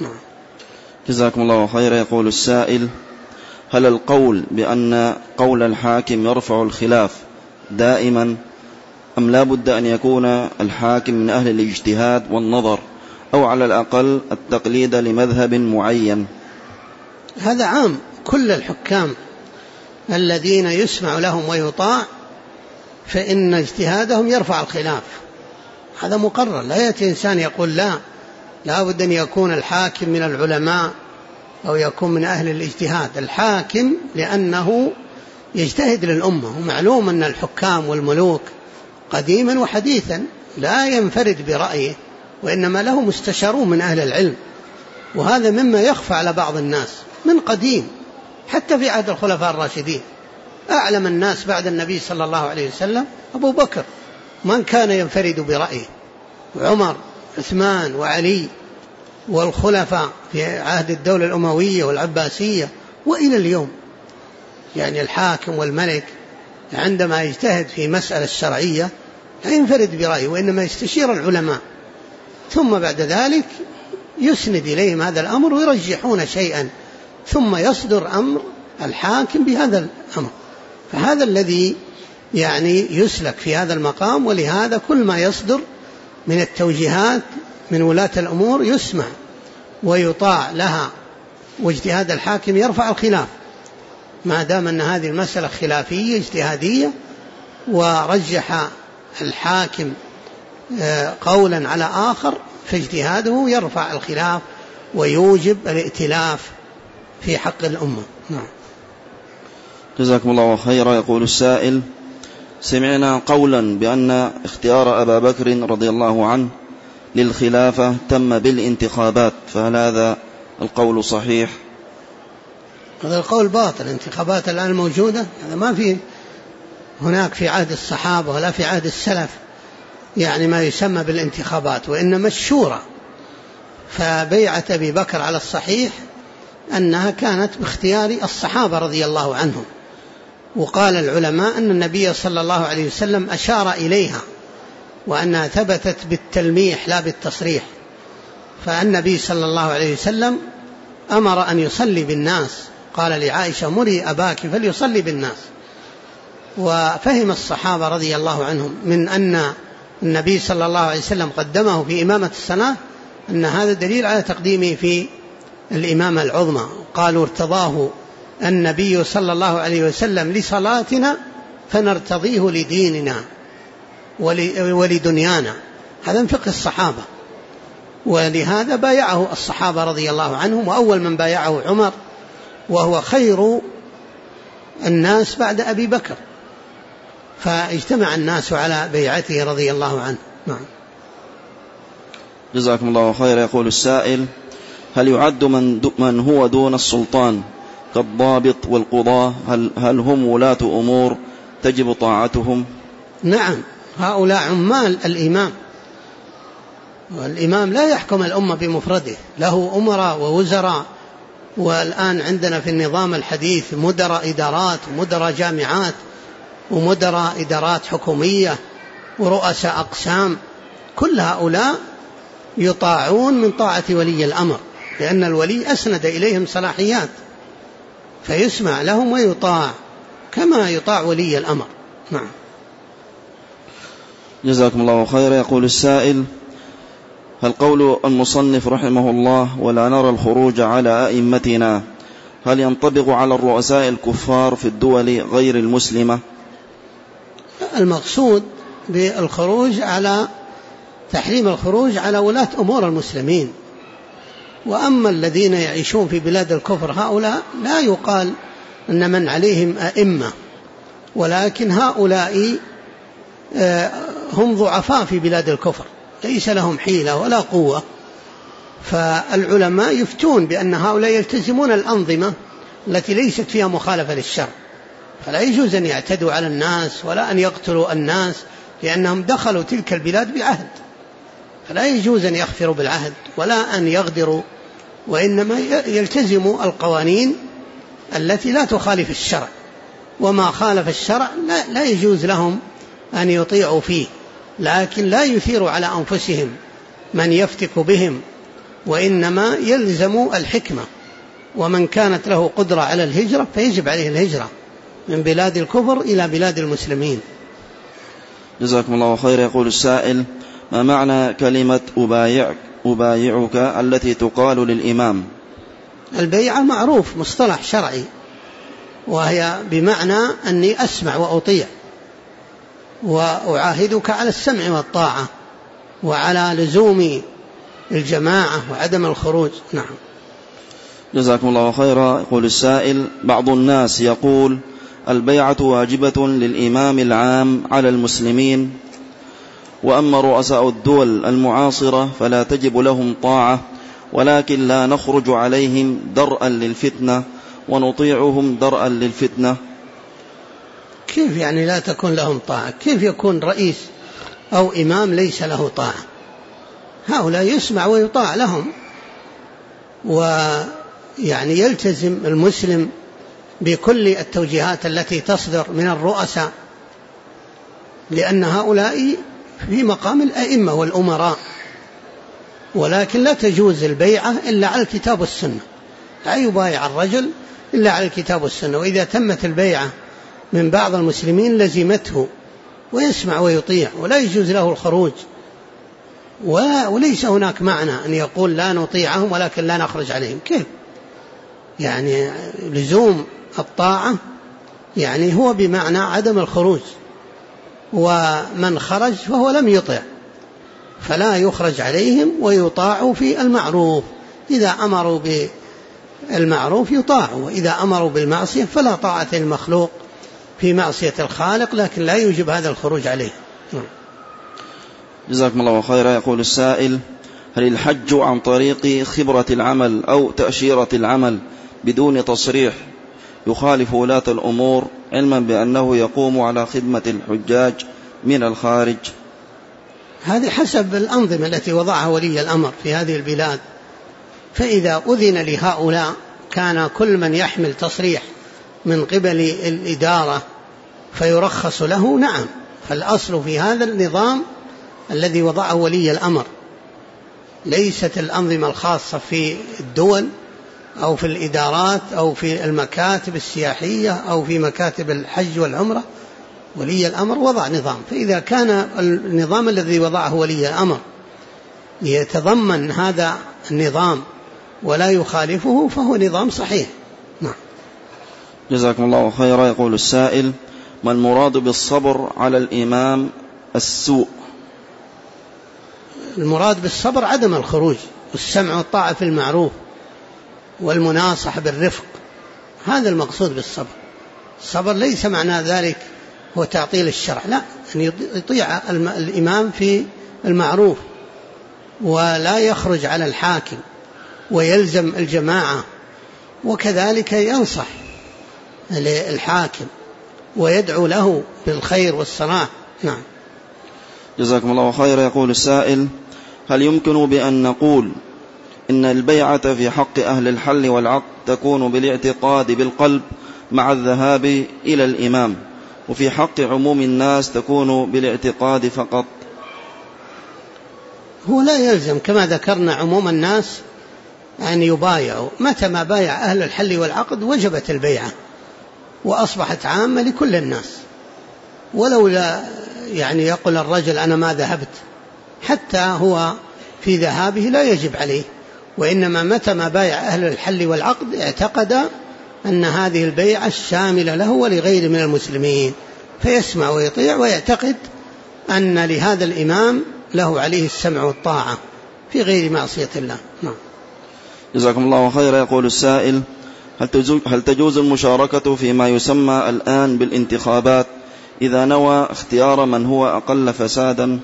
جزاكم الله خيرا. يقول السائل: هل القول بأن قول الحاكم يرفع الخلاف دائما، أم لا بد أن يكون الحاكم من أهل الاجتهاد والنظر، أو على الأقل التقليد لمذهب معين؟ هذا عام، كل الحكام الذين يسمع لهم ويطاع فإن اجتهادهم يرفع الخلاف، هذا مقرر. لا يأتي إنسان يقول لا بد أن يكون الحاكم من العلماء أو يكون من أهل الاجتهاد. الحاكم لأنه يجتهد للأمة، ومعلوم أن الحكام والملوك قديما وحديثا لا ينفرد برأيه، وإنما له مستشارون من أهل العلم، وهذا مما يخفى على بعض الناس من قديم. حتى في عهد الخلفاء الراشدين أعلم الناس بعد النبي صلى الله عليه وسلم أبو بكر، من كان ينفرد برأيه، عمر، عثمان وعلي والخلفاء في عهد الدولة الأموية والعباسية وإلى اليوم. يعني الحاكم والملك عندما يجتهد في مسألة شرعية لا ينفرد برأيه، وإنما يستشير العلماء، ثم بعد ذلك يسند إليهم هذا الأمر ويرجحون شيئا، ثم يصدر أمر الحاكم بهذا الأمر. فهذا الذي يعني يسلك في هذا المقام، ولهذا كل ما يصدر من التوجيهات من ولاة الأمور يسمع ويطاع لها، واجتهاد الحاكم يرفع الخلاف ما دام أن هذه المسألة خلافية اجتهادية، ورجح الحاكم قولا على آخر فاجتهاده يرفع الخلاف ويوجب الائتلاف في حق الأمة. نعم. جزاكم الله خيرا. يقول السائل: سمعنا قولا بأن اختيار أبا بكر رضي الله عنه للخلافة تم بالانتخابات، فهل هذا القول صحيح؟ هذا القول باطل. الانتخابات الآن موجودة، هذا ما في هناك في عهد الصحابة ولا في عهد السلف يعني ما يسمى بالانتخابات، وإنما الشورى. فبيعة أبي بكر على الصحيح أنها كانت باختيار الصحابة رضي الله عنهم، وقال العلماء أن النبي صلى الله عليه وسلم أشار إليها، وأنها ثبتت بالتلميح لا بالتصريح. فالنبي صلى الله عليه وسلم أمر أن يصلي بالناس، قال لعائشة: مري أباك فليصلي بالناس. وفهم الصحابة رضي الله عنهم من أن النبي صلى الله عليه وسلم قدمه في إمامة الصلاة أن هذا دليل على تقديمه في الإمامة العظمى. قالوا: ارتضاه النبي صلى الله عليه وسلم لصلاتنا فنرتضيه لديننا ولدنيانا. هذا من فقه الصحابة، ولهذا بايعه الصحابة رضي الله عنهم، وأول من بايعه عمر، وهو خير الناس بعد أبي بكر، فاجتمع الناس على بيعته رضي الله عنه. نعم. جزاكم الله خيرا. يقول السائل: هل يعد من هو دون السلطان كالضابط والقضاة هل هم ولاة أمور تجب طاعتهم؟ نعم، هؤلاء عمال الإمام، والإمام لا يحكم الأمة بمفرده، له أمراء ووزراء. والآن عندنا في النظام الحديث مدراء إدارات ومدراء جامعات ومدراء إدارات حكومية ورؤساء أقسام، كل هؤلاء يطاعون من طاعة ولي الأمر، لأن الولي أسند إليهم صلاحيات، فيسمع لهم ويطاع كما يطاع ولي الأمر. نعم. جزاكم الله خيرا. يقول السائل: هل قول المصنف رحمه الله ولا نرى الخروج على أئمتنا هل ينطبق على الرؤساء الكفار في الدول غير المسلمة؟ المقصود بالخروج على تحريم الخروج على ولاة أمور المسلمين. وأما الذين يعيشون في بلاد الكفر هؤلاء لا يقال أن من عليهم أئمة، ولكن هؤلاء هم ضعفاء في بلاد الكفر، ليس لهم حيلة ولا قوة، فالعلماء يفتون بأن هؤلاء يلتزمون الأنظمة التي ليست فيها مخالفة للشرع، فلا يجوز أن يعتدوا على الناس ولا أن يقتلوا الناس، لأنهم دخلوا تلك البلاد بعهد، فلا يجوز أن يغفروا بالعهد ولا أن يغدروا، وإنما يلتزموا القوانين التي لا تخالف الشرع، وما خالف الشرع لا يجوز لهم أن يطيعوا فيه، لكن لا يثيروا على أنفسهم من يفتك بهم، وإنما يلزم الحكمة. ومن كانت له قدرة على الهجرة فيجب عليه الهجرة من بلاد الكفر إلى بلاد المسلمين. جزاكم الله خير. يقول السائل: ما معنى كلمة أبايعك التي تقال للإمام؟ البيعة معروف مصطلح شرعي، وهي بمعنى أني أسمع وأطيع وأعاهدك على السمع والطاعة وعلى لزوم الجماعة وعدم الخروج. نعم. جزاكم الله خيرا. يقول السائل: بعض الناس يقول البيعة واجبة للإمام العام على المسلمين، وأما رؤساء الدول المعاصرة فلا تجب لهم طاعة، ولكن لا نخرج عليهم درءا للفتنة ونطيعهم درءا للفتنة. كيف يعني لا تكون لهم طاعة؟ كيف يكون رئيس أو إمام ليس له طاعة؟ هؤلاء يسمع ويطاع لهم، ويعني يلتزم المسلم بكل التوجيهات التي تصدر من الرؤساء، لأن هؤلاء في مقام الأئمة والأمراء، ولكن لا تجوز البيعة إلا على الكتاب والسنة، لا يبايع الرجل إلا على الكتاب والسنة، وإذا تمت البيعة من بعض المسلمين لزمته ويسمع ويطيع، ولا يجوز له الخروج، وليس هناك معنى أن يقول لا نطيعهم ولكن لا نخرج عليهم. كيف يعني؟ لزوم الطاعة يعني هو بمعنى عدم الخروج، ومن خرج فهو لم يطع، فلا يخرج عليهم ويطاع في المعروف، إذا أمروا بالمعروف يطاع، وإذا أمروا بالمعصية فلا طاعة المخلوق في معصية الخالق، لكن لا يوجب هذا الخروج عليه. جزاكم الله خيرا. يقول السائل: هل الحج عن طريق خبرة العمل أو تأشيرة العمل بدون تصريح يخالف ولاة الأمور، علما بأنه يقوم على خدمة الحجاج من الخارج؟ هذه حسب الأنظمة التي وضعها ولي الأمر في هذه البلاد، فإذا أذن لهؤلاء كان كل من يحمل تصريح من قبل الإدارة فيرخص له، نعم، فالأصل في هذا النظام الذي وضعه ولي الأمر، ليست الأنظمة الخاصة في الدول أو في الإدارات أو في المكاتب السياحية أو في مكاتب الحج والعمرة. ولي الأمر وضع نظام، فإذا كان النظام الذي وضعه ولي الأمر يتضمن هذا النظام ولا يخالفه فهو نظام صحيح. نعم. جزاكم الله خيرا. يقول السائل: ما المراد بالصبر على الإمام السوء؟ المراد بالصبر عدم الخروج، والسمع والطاعة في المعروف، والمناصح بالرفق، هذا المقصود بالصبر. الصبر ليس معنى ذلك هو تعطيل الشرع، لا، أن يطيع الإمام في المعروف ولا يخرج على الحاكم ويلزم الجماعة، وكذلك ينصح للحاكم ويدعو له بالخير والصلاح. نعم. جزاكم الله خيرا. يقول السائل: هل يمكن بأن نقول إن البيعة في حق أهل الحل والعقد تكون بالاعتقاد بالقلب مع الذهاب إلى الإمام، وفي حق عموم الناس تكون بالاعتقاد فقط؟ هو لا يلزم كما ذكرنا عموم الناس أن يبايعوا، متى ما بايع أهل الحل والعقد وجبت البيعة وأصبحت عامة لكل الناس، ولو لا يعني يقول الرجل أنا ما ذهبت، حتى هو في ذهابه لا يجب عليه، وإنما متى ما بايع أهل الحل والعقد اعتقد أن هذه البيعة الشاملة له ولغير من المسلمين، فيسمع ويطيع ويعتقد أن لهذا الإمام له عليه السمع والطاعة في غير معصية الله. جزاكم الله خيرا. يقول السائل: هل تجوز المشاركة فيما يسمى الآن بالانتخابات إذا نوى اختيار من هو أقل فسادا؟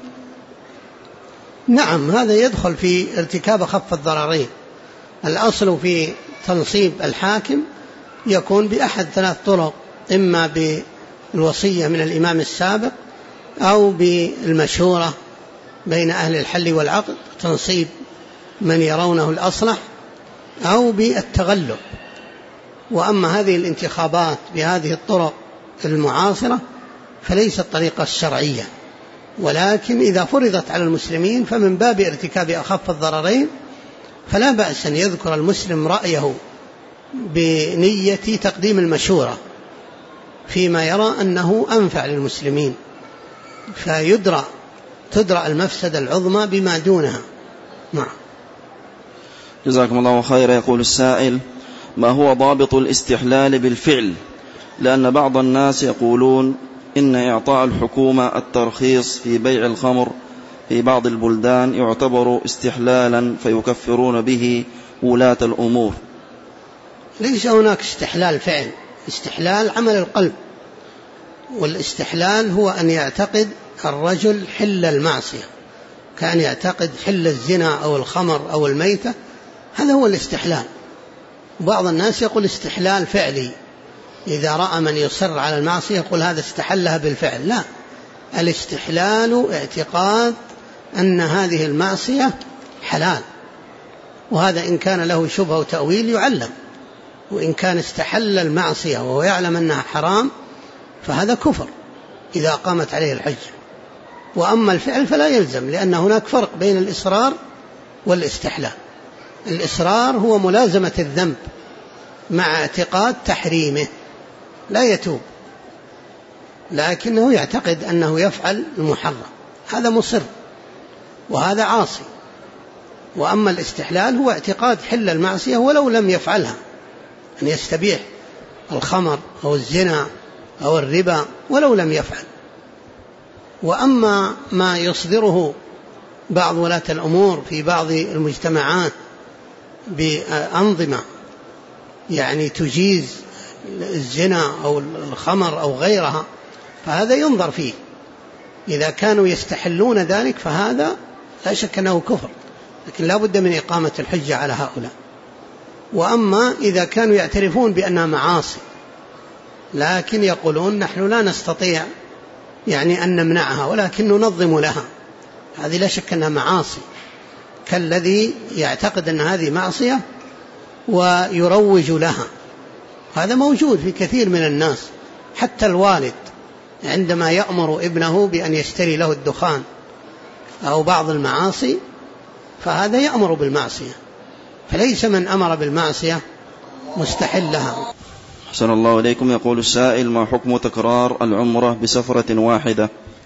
نعم، هذا يدخل في ارتكاب أخف الضررين. الأصل في تنصيب الحاكم يكون بأحد 3 طرق: إما بالوصية من الإمام السابق، أو بالمشورة بين أهل الحل والعقد تنصيب من يرونه الأصلح، أو بالتغلب. وأما هذه الانتخابات بهذه الطرق المعاصرة فليست طريقة الشرعية، ولكن إذا فرضت على المسلمين فمن باب ارتكاب أخف الضررين، فلا بأس أن يذكر المسلم رأيه بنية تقديم المشورة فيما يرى أنه أنفع للمسلمين، تدرأ المفسدة العظمى بما دونها. جزاكم الله خيرا. يقول السائل: ما هو ضابط الاستحلال بالفعل؟ لأن بعض الناس يقولون إن إعطاء الحكومة الترخيص في بيع الخمر في بعض البلدان يعتبر استحلالا فيكفرون به ولاة الأمور. ليس هناك استحلال فعل، استحلال عمل القلب. والاستحلال هو أن يعتقد الرجل حل المعصية، كأن يعتقد حل الزنا أو الخمر أو الميتة، هذا هو الاستحلال. وبعض الناس يقول استحلال فعلي، إذا رأى من يصر على المعصية يقول هذا استحلها بالفعل. لا، الاستحلال اعتقاد أن هذه المعصية حلال، وهذا إن كان له شبهة وتأويل يعلم. وإن كان استحل المعصية وهو يعلم أنها حرام فهذا كفر إذا قامت عليه الحجة. وأما الفعل فلا يلزم، لأن هناك فرق بين الإصرار والاستحلال. الإصرار هو ملازمة الذنب مع اعتقاد تحريمه، لا يتوب لكنه يعتقد أنه يفعل المحرم، هذا مصر وهذا عاصي. وأما الاستحلال هو اعتقاد حل المعصية ولو لم يفعلها، أن يستبيح الخمر أو الزنا أو الربا ولو لم يفعل. وأما ما يصدره بعض ولاة الأمور في بعض المجتمعات بأنظمة يعني تجيز الزنا أو الخمر أو غيرها، فهذا ينظر فيه. إذا كانوا يستحلون ذلك فهذا لا شك أنه كفر، لكن لا بد من إقامة الحجة على هؤلاء. وأما إذا كانوا يعترفون بأنها معاصي لكن يقولون نحن لا نستطيع يعني أن نمنعها ولكن ننظم لها، هذه لا شك أنها معاصي، كالذي يعتقد أن هذه معصية ويروج لها. هذا موجود في كثير من الناس، حتى الوالد عندما يأمر ابنه بأن يشتري له الدخان أو بعض المعاصي فهذا يأمر بالمعصية، فليس من أمر بالمعصية مستحل لها. أحسن الله إليكم. يقول السائل: ما حكم تكرار العمرة بسفرة واحدة؟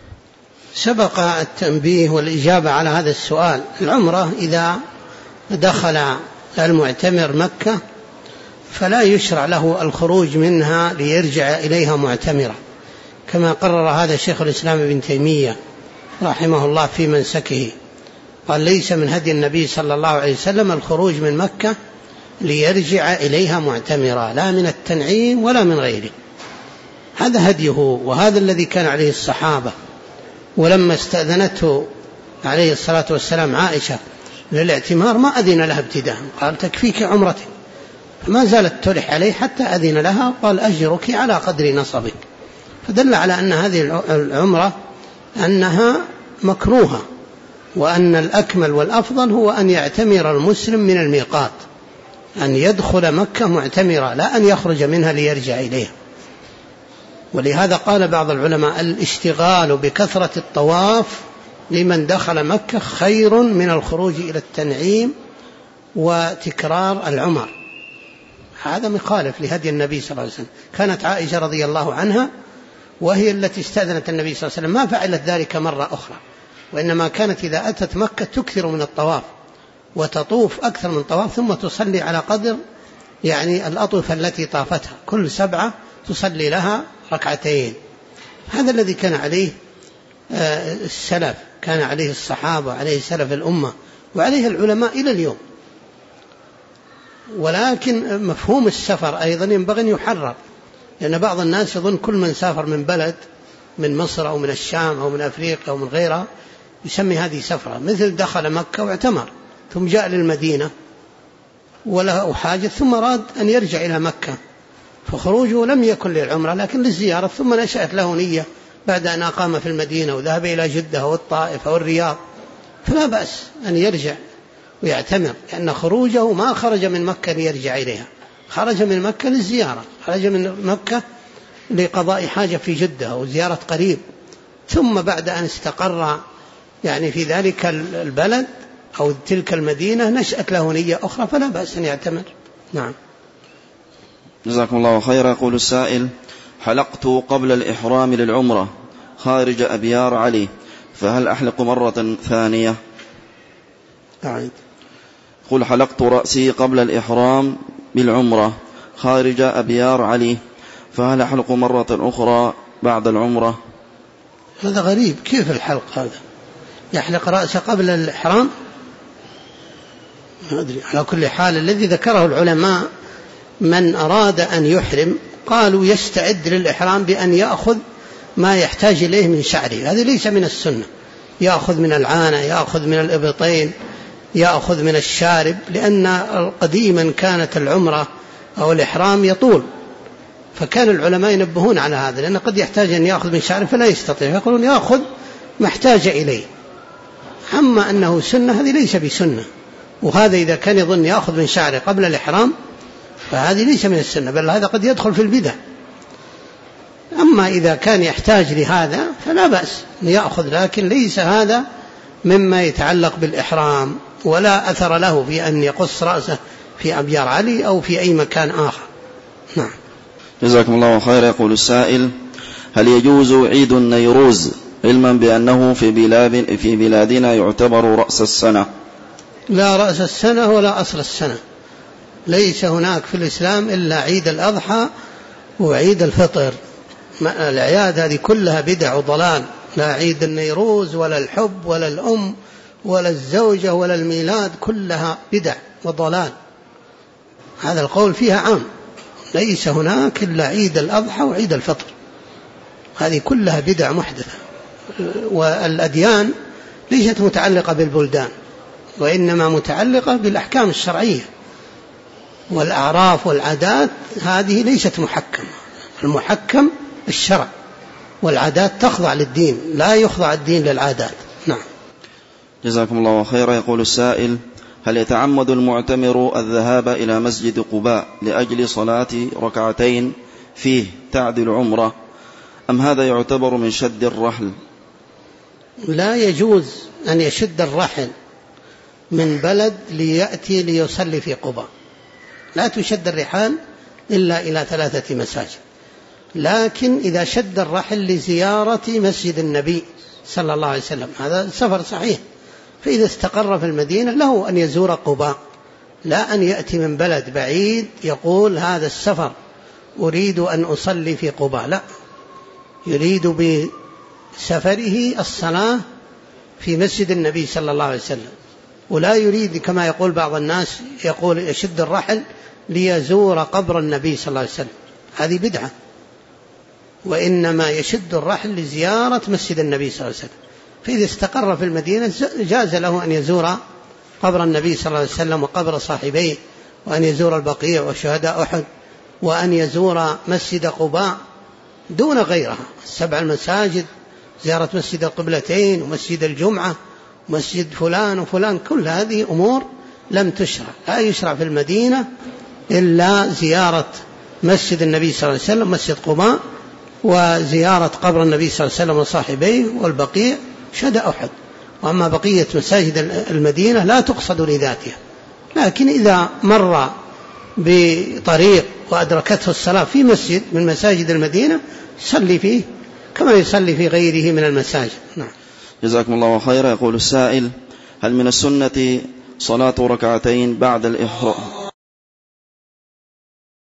سبق التنبيه والإجابة على هذا السؤال. العمرة إذا دخل المعتمر مكة فلا يشرع له الخروج منها ليرجع إليها معتمرا، كما قرر هذا شيخ الإسلام ابن تيمية رحمه الله في منسكه، قال ليس من هدي النبي صلى الله عليه وسلم الخروج من مكة ليرجع إليها معتمرا، لا من التنعيم ولا من غيره. هذا هديه، وهذا الذي كان عليه الصحابة. ولما استأذنته عليه الصلاة والسلام عائشة للاعتمار ما أذن لها ابتداء، قال تكفيك عمرتك، فما زالت تلح عليه حتى أذن لها، قال أجرك على قدر نصبك. فدل على أن هذه العمرة أنها مكروهة، وأن الأكمل والأفضل هو أن يعتمر المسلم من الميقات، أن يدخل مكة معتمرا، لا أن يخرج منها ليرجع إليها. ولهذا قال بعض العلماء الاشتغال بكثرة الطواف لمن دخل مكة خير من الخروج إلى التنعيم وتكرار العمر. هذا مخالف لهدي النبي صلى الله عليه وسلم. كانت عائشة رضي الله عنها وهي التي استأذنت النبي صلى الله عليه وسلم ما فعلت ذلك مرة أخرى، وإنما كانت إذا أتت مكة تكثر من الطواف وتطوف أكثر من طواف، ثم تصلي على قدر يعني الأطوفة التي طافتها، كل 7 تصلي لها ركعتين. هذا الذي كان عليه السلف، كان عليه الصحابة وعليه سلف الأمة وعليه العلماء إلى اليوم. ولكن مفهوم السفر أيضا ينبغي أن يحرر، لأن بعض الناس يظن كل من سافر من بلد، من مصر أو من الشام أو من أفريقيا أو من غيرها، يسمي هذه سفرة، مثل دخل مكة واعتمر ثم جاء للمدينة وله حاجة ثم أراد أن يرجع إلى مكة، فخروجه لم يكن للعمرة لكن للزيارة، ثم نشأت له نية بعد أن أقام في المدينة وذهب إلى جدة أو الطائف أو الرياض، فلا بأس أن يرجع ويعتمر، لأن خروجه ما خرج من مكة ليرجع إليها، خرج من مكة للزيارة، خرج من مكة لقضاء حاجة في جدة أو زيارة قريب، ثم بعد أن استقر يعني في ذلك البلد أو تلك المدينة نشأت له نية أخرى، فلا بأس أن يعتمر. نعم. جزاكم الله خيرا. يقول السائل: حلقت قبل الإحرام للعمرة خارج أبيار علي، فهل أحلق مرة ثانية؟ يقول: حلقت رأسي قبل الإحرام بالعمرة خارج أبيار علي، فهل أحلق مرة أخرى بعد العمرة؟ هذا غريب، كيف الحلق هذا؟ يحلق رأسه قبل الإحرام؟ ما أدري. على كل حال الذي ذكره العلماء من أراد أن يحرم قالوا يستعد للإحرام بأن يأخذ ما يحتاج إليه من شعره، هذا ليس من السنة، يأخذ من العانة، يأخذ من الإبطين، يأخذ من الشارب، لأن قديما كانت العمرة أو الإحرام يطول، فكان العلماء ينبهون على هذا، لأن قد يحتاج أن يأخذ من شعره فلا يستطيع، يقولون يأخذ ما احتاج إليه. أما أنه سنة هذه ليس بسنة، وهذا إذا كان يظن يأخذ من شعره قبل الإحرام فهذه ليس من السنة، بل هذا قد يدخل في البدع. أما إذا كان يحتاج لهذا فلا بأس أن يأخذ، لكن ليس هذا مما يتعلق بالإحرام، ولا أثر له في أن يقص رأسه في أبيار علي أو في أي مكان آخر. نعم. جزاكم الله خير. يقول السائل: هل يجوز عيد النيروز علما بأنه في بلادنا يعتبر رأس السنة؟ لا رأس السنة ولا أصل السنة، ليس هناك في الإسلام إلا عيد الأضحى وعيد الفطر، الأعياد هذه كلها بدع وضلال، لا عيد النيروز ولا الحب ولا الأم ولا الزوجة ولا الميلاد، كلها بدع وضلال، هذا القول فيها عام، ليس هناك إلا عيد الأضحى وعيد الفطر، هذه كلها بدع محدثة. والأديان ليست متعلقة بالبلدان، وإنما متعلقة بالأحكام الشرعية، والأعراف والعادات هذه ليست محكمة، المحكم الشرع، والعادات تخضع للدين، لا يخضع الدين للعادات. نعم. جزاكم الله خيرا. يقول السائل: هل يتعمد المعتمر الذهاب إلى مسجد قباء لأجل صلاة ركعتين فيه تعدل عمرة، أم هذا يعتبر من شد الرحل؟ لا يجوز أن يشد الرحل من بلد ليأتي ليصلي في قباء، لا تشد الرحال إلا إلى 3 مساجد، لكن إذا شد الرحل لزيارة مسجد النبي صلى الله عليه وسلم هذا سفر صحيح، فإذا استقر في المدينة له أن يزور قباء، لا أن يأتي من بلد بعيد يقول هذا السفر أريد أن أصلي في قباء، لا، يريد بسفره الصلاة في مسجد النبي صلى الله عليه وسلم، ولا يريد كما يقول بعض الناس يقول يشد الرحل ليزور قبر النبي صلى الله عليه وسلم، هذه بدعة، وإنما يشد الرحل لزيارة مسجد النبي صلى الله عليه وسلم، فإذا استقر في المدينة جاز له أن يزور قبر النبي صلى الله عليه وسلم وقبر صاحبيه، وأن يزور البقيع وشهداء أحد، وأن يزور مسجد قباء دون غيرها، 7 المساجد، زيارة مسجد القبلتين ومسجد الجمعة ومسجد فلان وفلان، كل هذه أمور لم تشرع، لا يشرع في المدينة إلا زيارة مسجد النبي صلى الله عليه وسلم مسجد قباء، وزيارة قبر النبي صلى الله عليه وسلم وصاحبيه والبقيع شهداء أحد، وأما بقية مساجد المدينة لا تقصد لذاتها، لكن إذا مر بطريق وأدركته الصلاة في مسجد من مساجد المدينة يصلي فيه كما يصلي في غيره من المساجد. نعم. جزاكم الله خيرا. يقول السائل: هل من السنة صلاة ركعتين بعد الإحرام